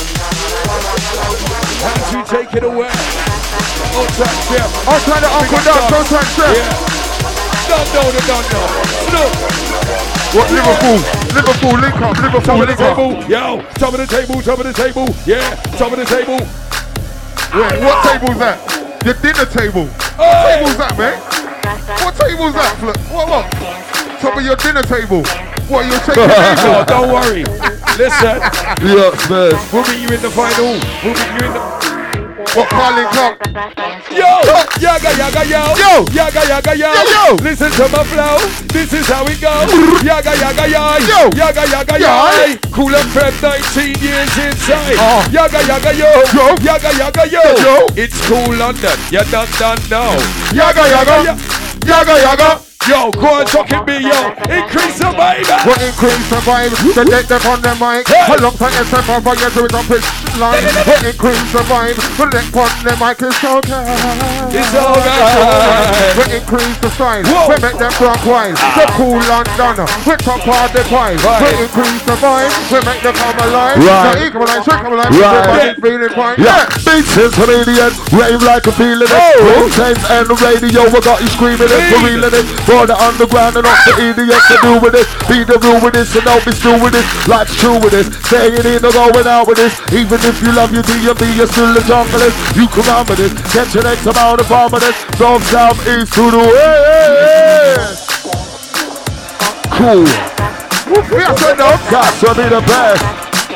As you take it away. On track, Chef. On track, the Uncle Dance, on track, Chef. Yeah. Don't know. Snoop. What, Liverpool, link up, Yo, top of the table, yeah, top of the table. Wait, what table's that? Your dinner table. What table's that, mate? What table's that, Flip? What? top of your dinner table. What, you're taking No, don't worry. Listen. Yeah, man. We'll meet you in the final. We'll meet you in the... What, Carling Clark? Yo! Yaga, yaga, yo! Yo! Yaga, yaga, yo! Yo! Listen to my flow. This is how we go. Yaga, yaga, yo! Yo! Yaga, yaga, yo! Cool and Fred, 19 years inside. Yaga, yaga, yo! Yo! Yaga, yaga, yo! Yo! It's cool London. You done now. Yaga, yaga! Yaga, yaga! Yo, go on, talking me, yo. Increase the vibe. What increase the vibe? The deck them on the mic. Alongside SF on fire to it on pitch line. What increase the vibe? The deck on the mic is so good. It's all right. We increase the style. We make them clockwise. The cool London. We top of the pipe. We increase the vibe. We make them come alive. The equalize, we come alive. Everybody's feeling fine. Yeah, beats is Canadian. Rave like a feeling it. Both times and the radio. We got you screaming it. For reeling it. For the underground and off the idiots to do with it. Be the rule with this and don't be still with this. Life's true with this. Staying in or going out with this. Even if you love your DMB, you're still a junglist. You come on with this. Get your next amount of bomb with this. North, south, east to the west. Cool. We are good enough. Got to be the best.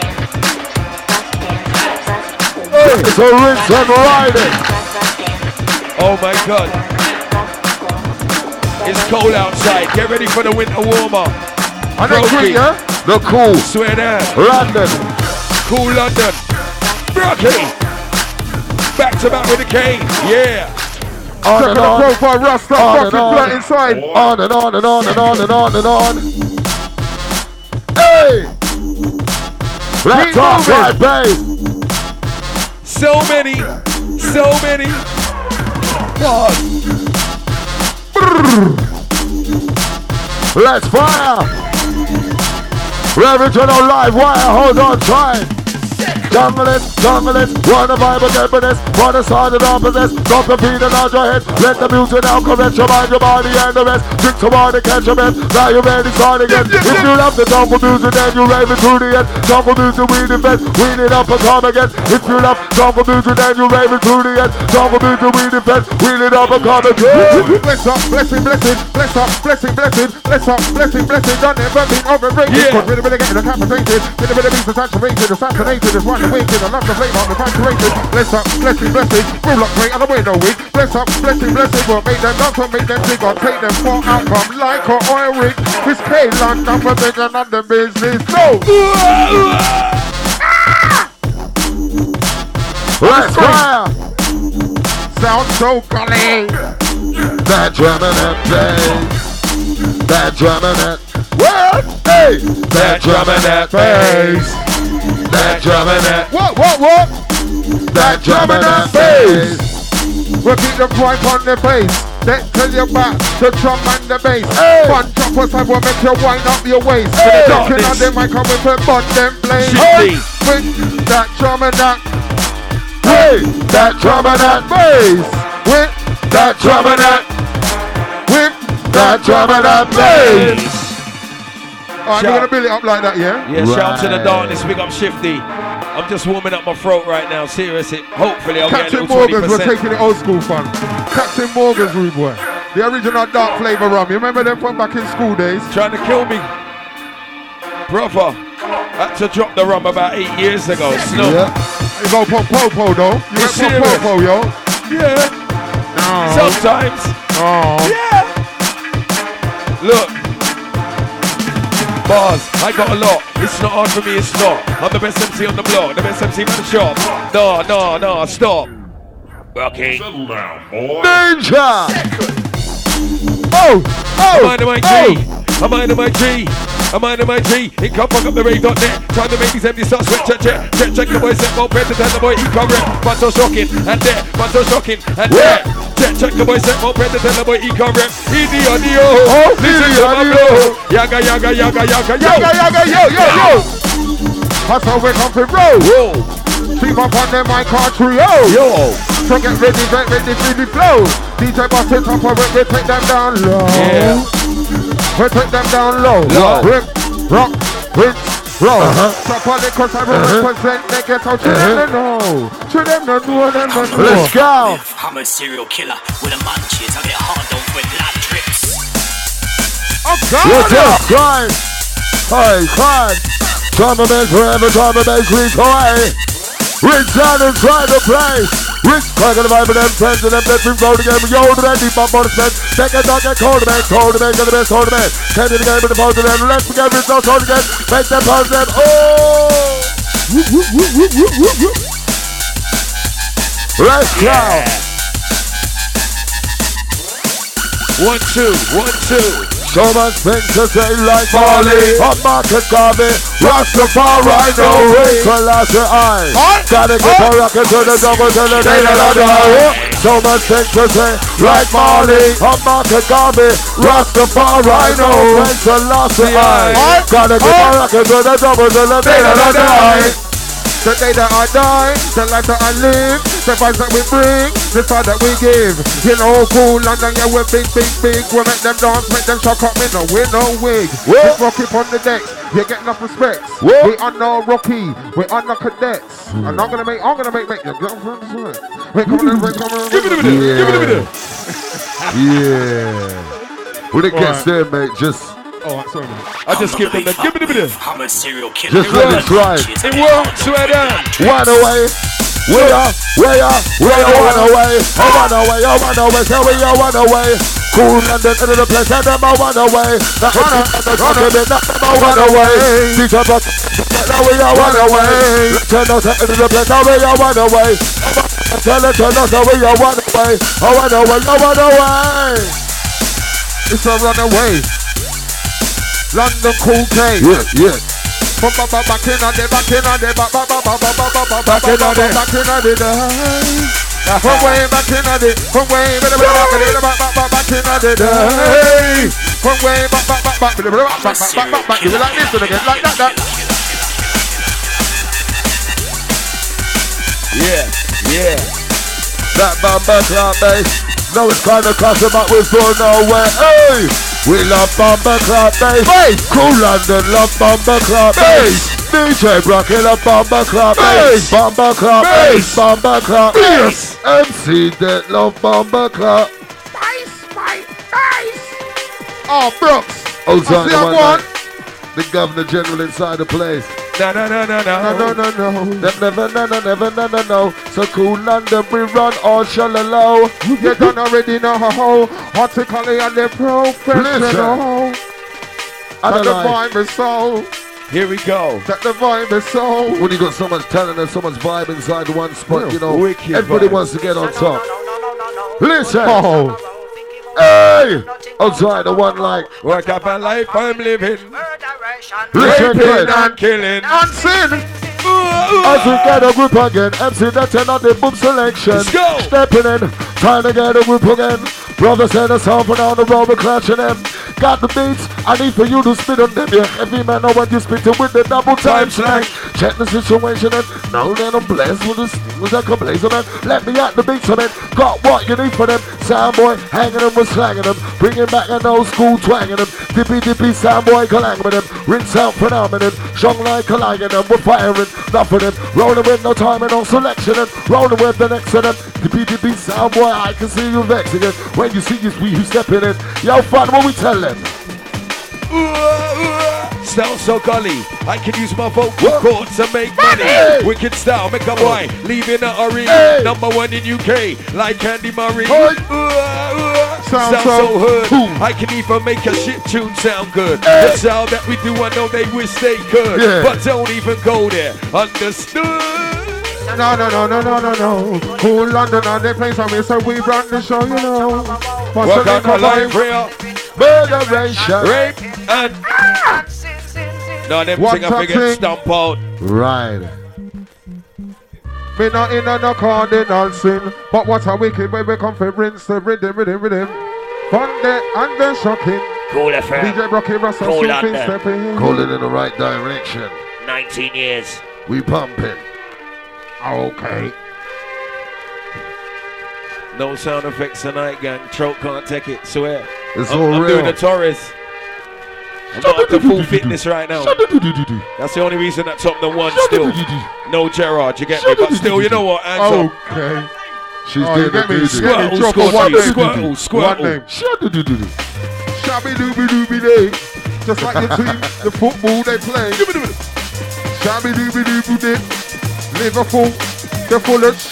It's a rinse and riding. Oh my God. It's cold outside. Get ready for the winter warmer. And then green, yeah? The cool. Swear down. London. Cool London. Rocky. Back to back with the cane. Yeah. On and on. Profile, Rasta, fucking flat inside. On and on and on and on and on and on. Hey! Let's talk right, babe. So many. What? Let's fire! Original live wire, hold on tight. Jungle it, wanna vibe again for this. Wanna start it off with this. Drop the feet and nod your head. Let the music now correct your mind, your body and the rest. Drink some water, catch a breath. Now you're ready, start again. If you love the jungle music, then you rave it to the end. Jungle music, weed it best. Weed it up and come again. If you love jungle music, then you rave it to the end. Jungle music, weed it best. Weed it up and come again. Bless up, blessing, blessing. Bless up, blessing, blessing. Bless up, blessing, blessing. Done never been overrated. Cause really getting decapitated. Really be saturated, assassinated. It's right wicked, I love the flame on the saturated. Bless up, blessing, blessing. Rule up great, I don't wear no wig. Bless up, blessing, blessing. Will make them dance or make them dig or take them for outcome like a oil rig. This K-Land number bigger than the business. No! Let's fire! Sound so gully. That drumming and bass. That drumming and what? Hey! That drumming and bass. That drumming and what? That drumming and bass. We'll keep the point on the face. Then tell you back the drum and the bass. Fun choppers I will make you wind up your waist. Looking on the mic with a bun them blaze. With that drum and that. Hey! That drum and that bass. With that drum and that. With that drum and that bass. Alright, we're gonna build it up like that, yeah? Yeah, shout to the darkness, big up Shifty. I'm just warming up my throat right now, seriously. Hopefully I'll get a Captain little 20%. Morgan's, we're taking it old school fun. Captain Morgan's rude boy. The original dark flavour rum. You remember them from back in school days? Trying to kill me. Brother, I had to drop the rum about 8 years ago. Snow. Yeah. You go pop popo though. You went pop popo, yo. Yeah. No. Sometimes. Oh. Yeah. Look. Bars, I got a lot. It's not hard for me, it's not. I'm the best MC on the block, the best MC on the shop. No, stop. Okay. Danger! I'm minding my G. I'm minding my G. I'm minding my G. He can't fuck up the rave.net. Trying to make these empty start sweat. Check the boy set more better than the boy he can't rap. But so shocking and there. But so shocking and there. Check the boy set more better than the boy he can't rap. Easy on the listen to my blow. Yaga, yo. That's how we come to roll. Team up on them, my country, yo. So get ready for the flow. DJ Boss it up, we take them down low. Yeah. We take them down low. Rip, rock, rinse, roll. Stop on it cause I represent, they get out to them know. To them know. Let's go. I'm a serial killer with a munchies. I get hard on when blood drips. Let's just grind. Hey, grind. Drummer bass forever, drummer bass reach away. Rich down and try to play. Rich crack of the vibe of them friends and them that been go together. Yo, the man deep up on the set. Take a dog and cold man, got the best, hold the man. Came in the game with the pose of them. Let's begin with no hold again. Make them pose them. Oh! Let's go. 1, 2. So much things to say like Marley, a market Garvey, Rastafari, no way, Colossus eye. Gotta get a rocket to the double to the day that I die. So much things to say like Marley, a market Garvey, Rastafari, no way, Colossus eye. Gotta get a rocket to the double to the day that I die. The day that I die, the life that I live, the vibes that we bring, the fire that we give. You know, cool London, yeah, we're big. We make them dance, make them shock up, me no win, no wig. Just rock it on the decks, you get enough respect. We are no Rocky, we are no cadets. And I'm gonna make your girlfriend sweat. Wait, come on. Give it a bit. Yeah. When it gets there, mate, just... Oh, sorry, man. I just skipped them. Give it a bit. I'm a serial killer. Just let it ride. It works, swear down. One away. We are one away. So we are one away. Cool London into the place and them are one away. The one away. Teacher but now we are one away. Turn us into the place and we are one away. Turn us so we are one away. One away. It's a runaway. London Cool K. Yeah. Back in on the day. From way back in on the day. From way back you like this one again, like that. Yeah. That bumper club bass. No, it's kinda custom, but we're still nowhere. Hey! We love bumper club bass. Cool London love bumper club bass. DJ Brocky love bumper club bass. Bumper club bass. MC that love bumper club. Nice. Oh, Brooks. Oh, sorry, the Governor General inside the place. No. Never. So Cool London, we run all shallow. You don't already know how hortically and the professional. And the vibe is so. Here we go. That the vibe is so. When you got so much talent and so much vibe inside one spot, you know, wicked everybody vibe. wants to get on top. Listen. Hey! Outside the one like what up a life I'm living. Raping and killing and sin. As we get a group again, MC that turn on the boom selection. Let's go. Stepping in, trying to get a group again. Brother said us off and down the road, we're clutching them. Got the beats, I need for you to spit on them. Yeah, heavy man, know when you spit it with the double time slang. Check the situation and now then I'm blessed with the stingers that come blazing them. Let me at the beats on it. Got what you need for them. Soundboy hanging them with slanging them. Bringing back an old school twanging them. Dippy soundboy collanging with them. Rinse out phenomenon. Strong like colliding them. We're firing, enough of them. Rolling with no time and no selection and rolling with the next of them. Dippy soundboy, I can see you vexing it. When you see us, we who stepping in. Yo, fun, what we tell them? Sound so gully, I can use my vocal cords to make money. Wicked style, make a boy, leaving the arena. Number 1 in UK, like Andy Murray. Sound so hood, I can even make a shit tune sound good. The sound that we do, I know they wish they could, but don't even go there. Understood? No. Cool London on the place on me, so we run the show, you know. Welcome to live real. Murderation. Rape and no, them thing I forget stomp out. Right. Me not in no cardinal sin, but what a wicked way we come for rinse the rhythm. Fun there and the shocking. Cool FM. DJ Brocky Russell, Cool stepping. London. In the right direction. 19 years. We pumping. Okay. No sound effects tonight, gang. Throat can't take it, swear. It's I'm all real. doing the Taurus. I'm not at the full fitness right now. That's the only reason that top the one still. No Gerard, you get me? But still, you know what? Hands up. Okay. She's doing the Squirtle. Shout Shabby dooby dooby day. Just like the team, the football they play. Shabby dooby dooby day. Liverpool, the Fullers.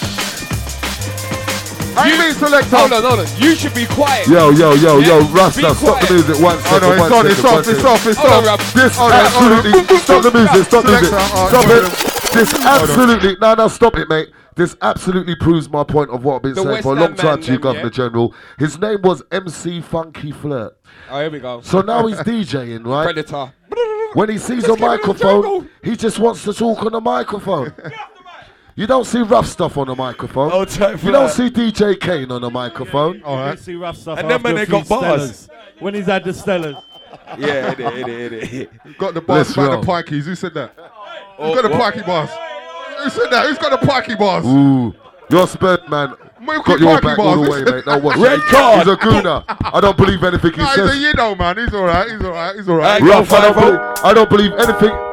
I mean, selector. Hold on. You should be quiet. Yo, Rasta, stop the music. One second. Oh no, it's off. This absolutely. Stop the music. Stop it. This absolutely. No, stop it, mate. This absolutely proves my point of what I've been saying for a long time to you, Governor General. His name was MC Funky Flirt. Oh, here we go. So now he's DJing, right? Predator. When he sees a microphone, he just wants to talk on the microphone. You don't see rough stuff on the microphone. Oh, you don't see DJ Kane on the microphone. All right. You see rough stuff. And then when they got bars. When he's had the Stellars. Yeah, it. Got the bars by the pikeys. Who said that? Who's got the pikey bars? Who said that? Who's got the pikey bars? Ooh, you're spent, man. Got your back all the way, mate. Don't watch Red card. He's a gooner. I don't believe anything he says. He's a man. He's all right. Ralph, I don't believe anything.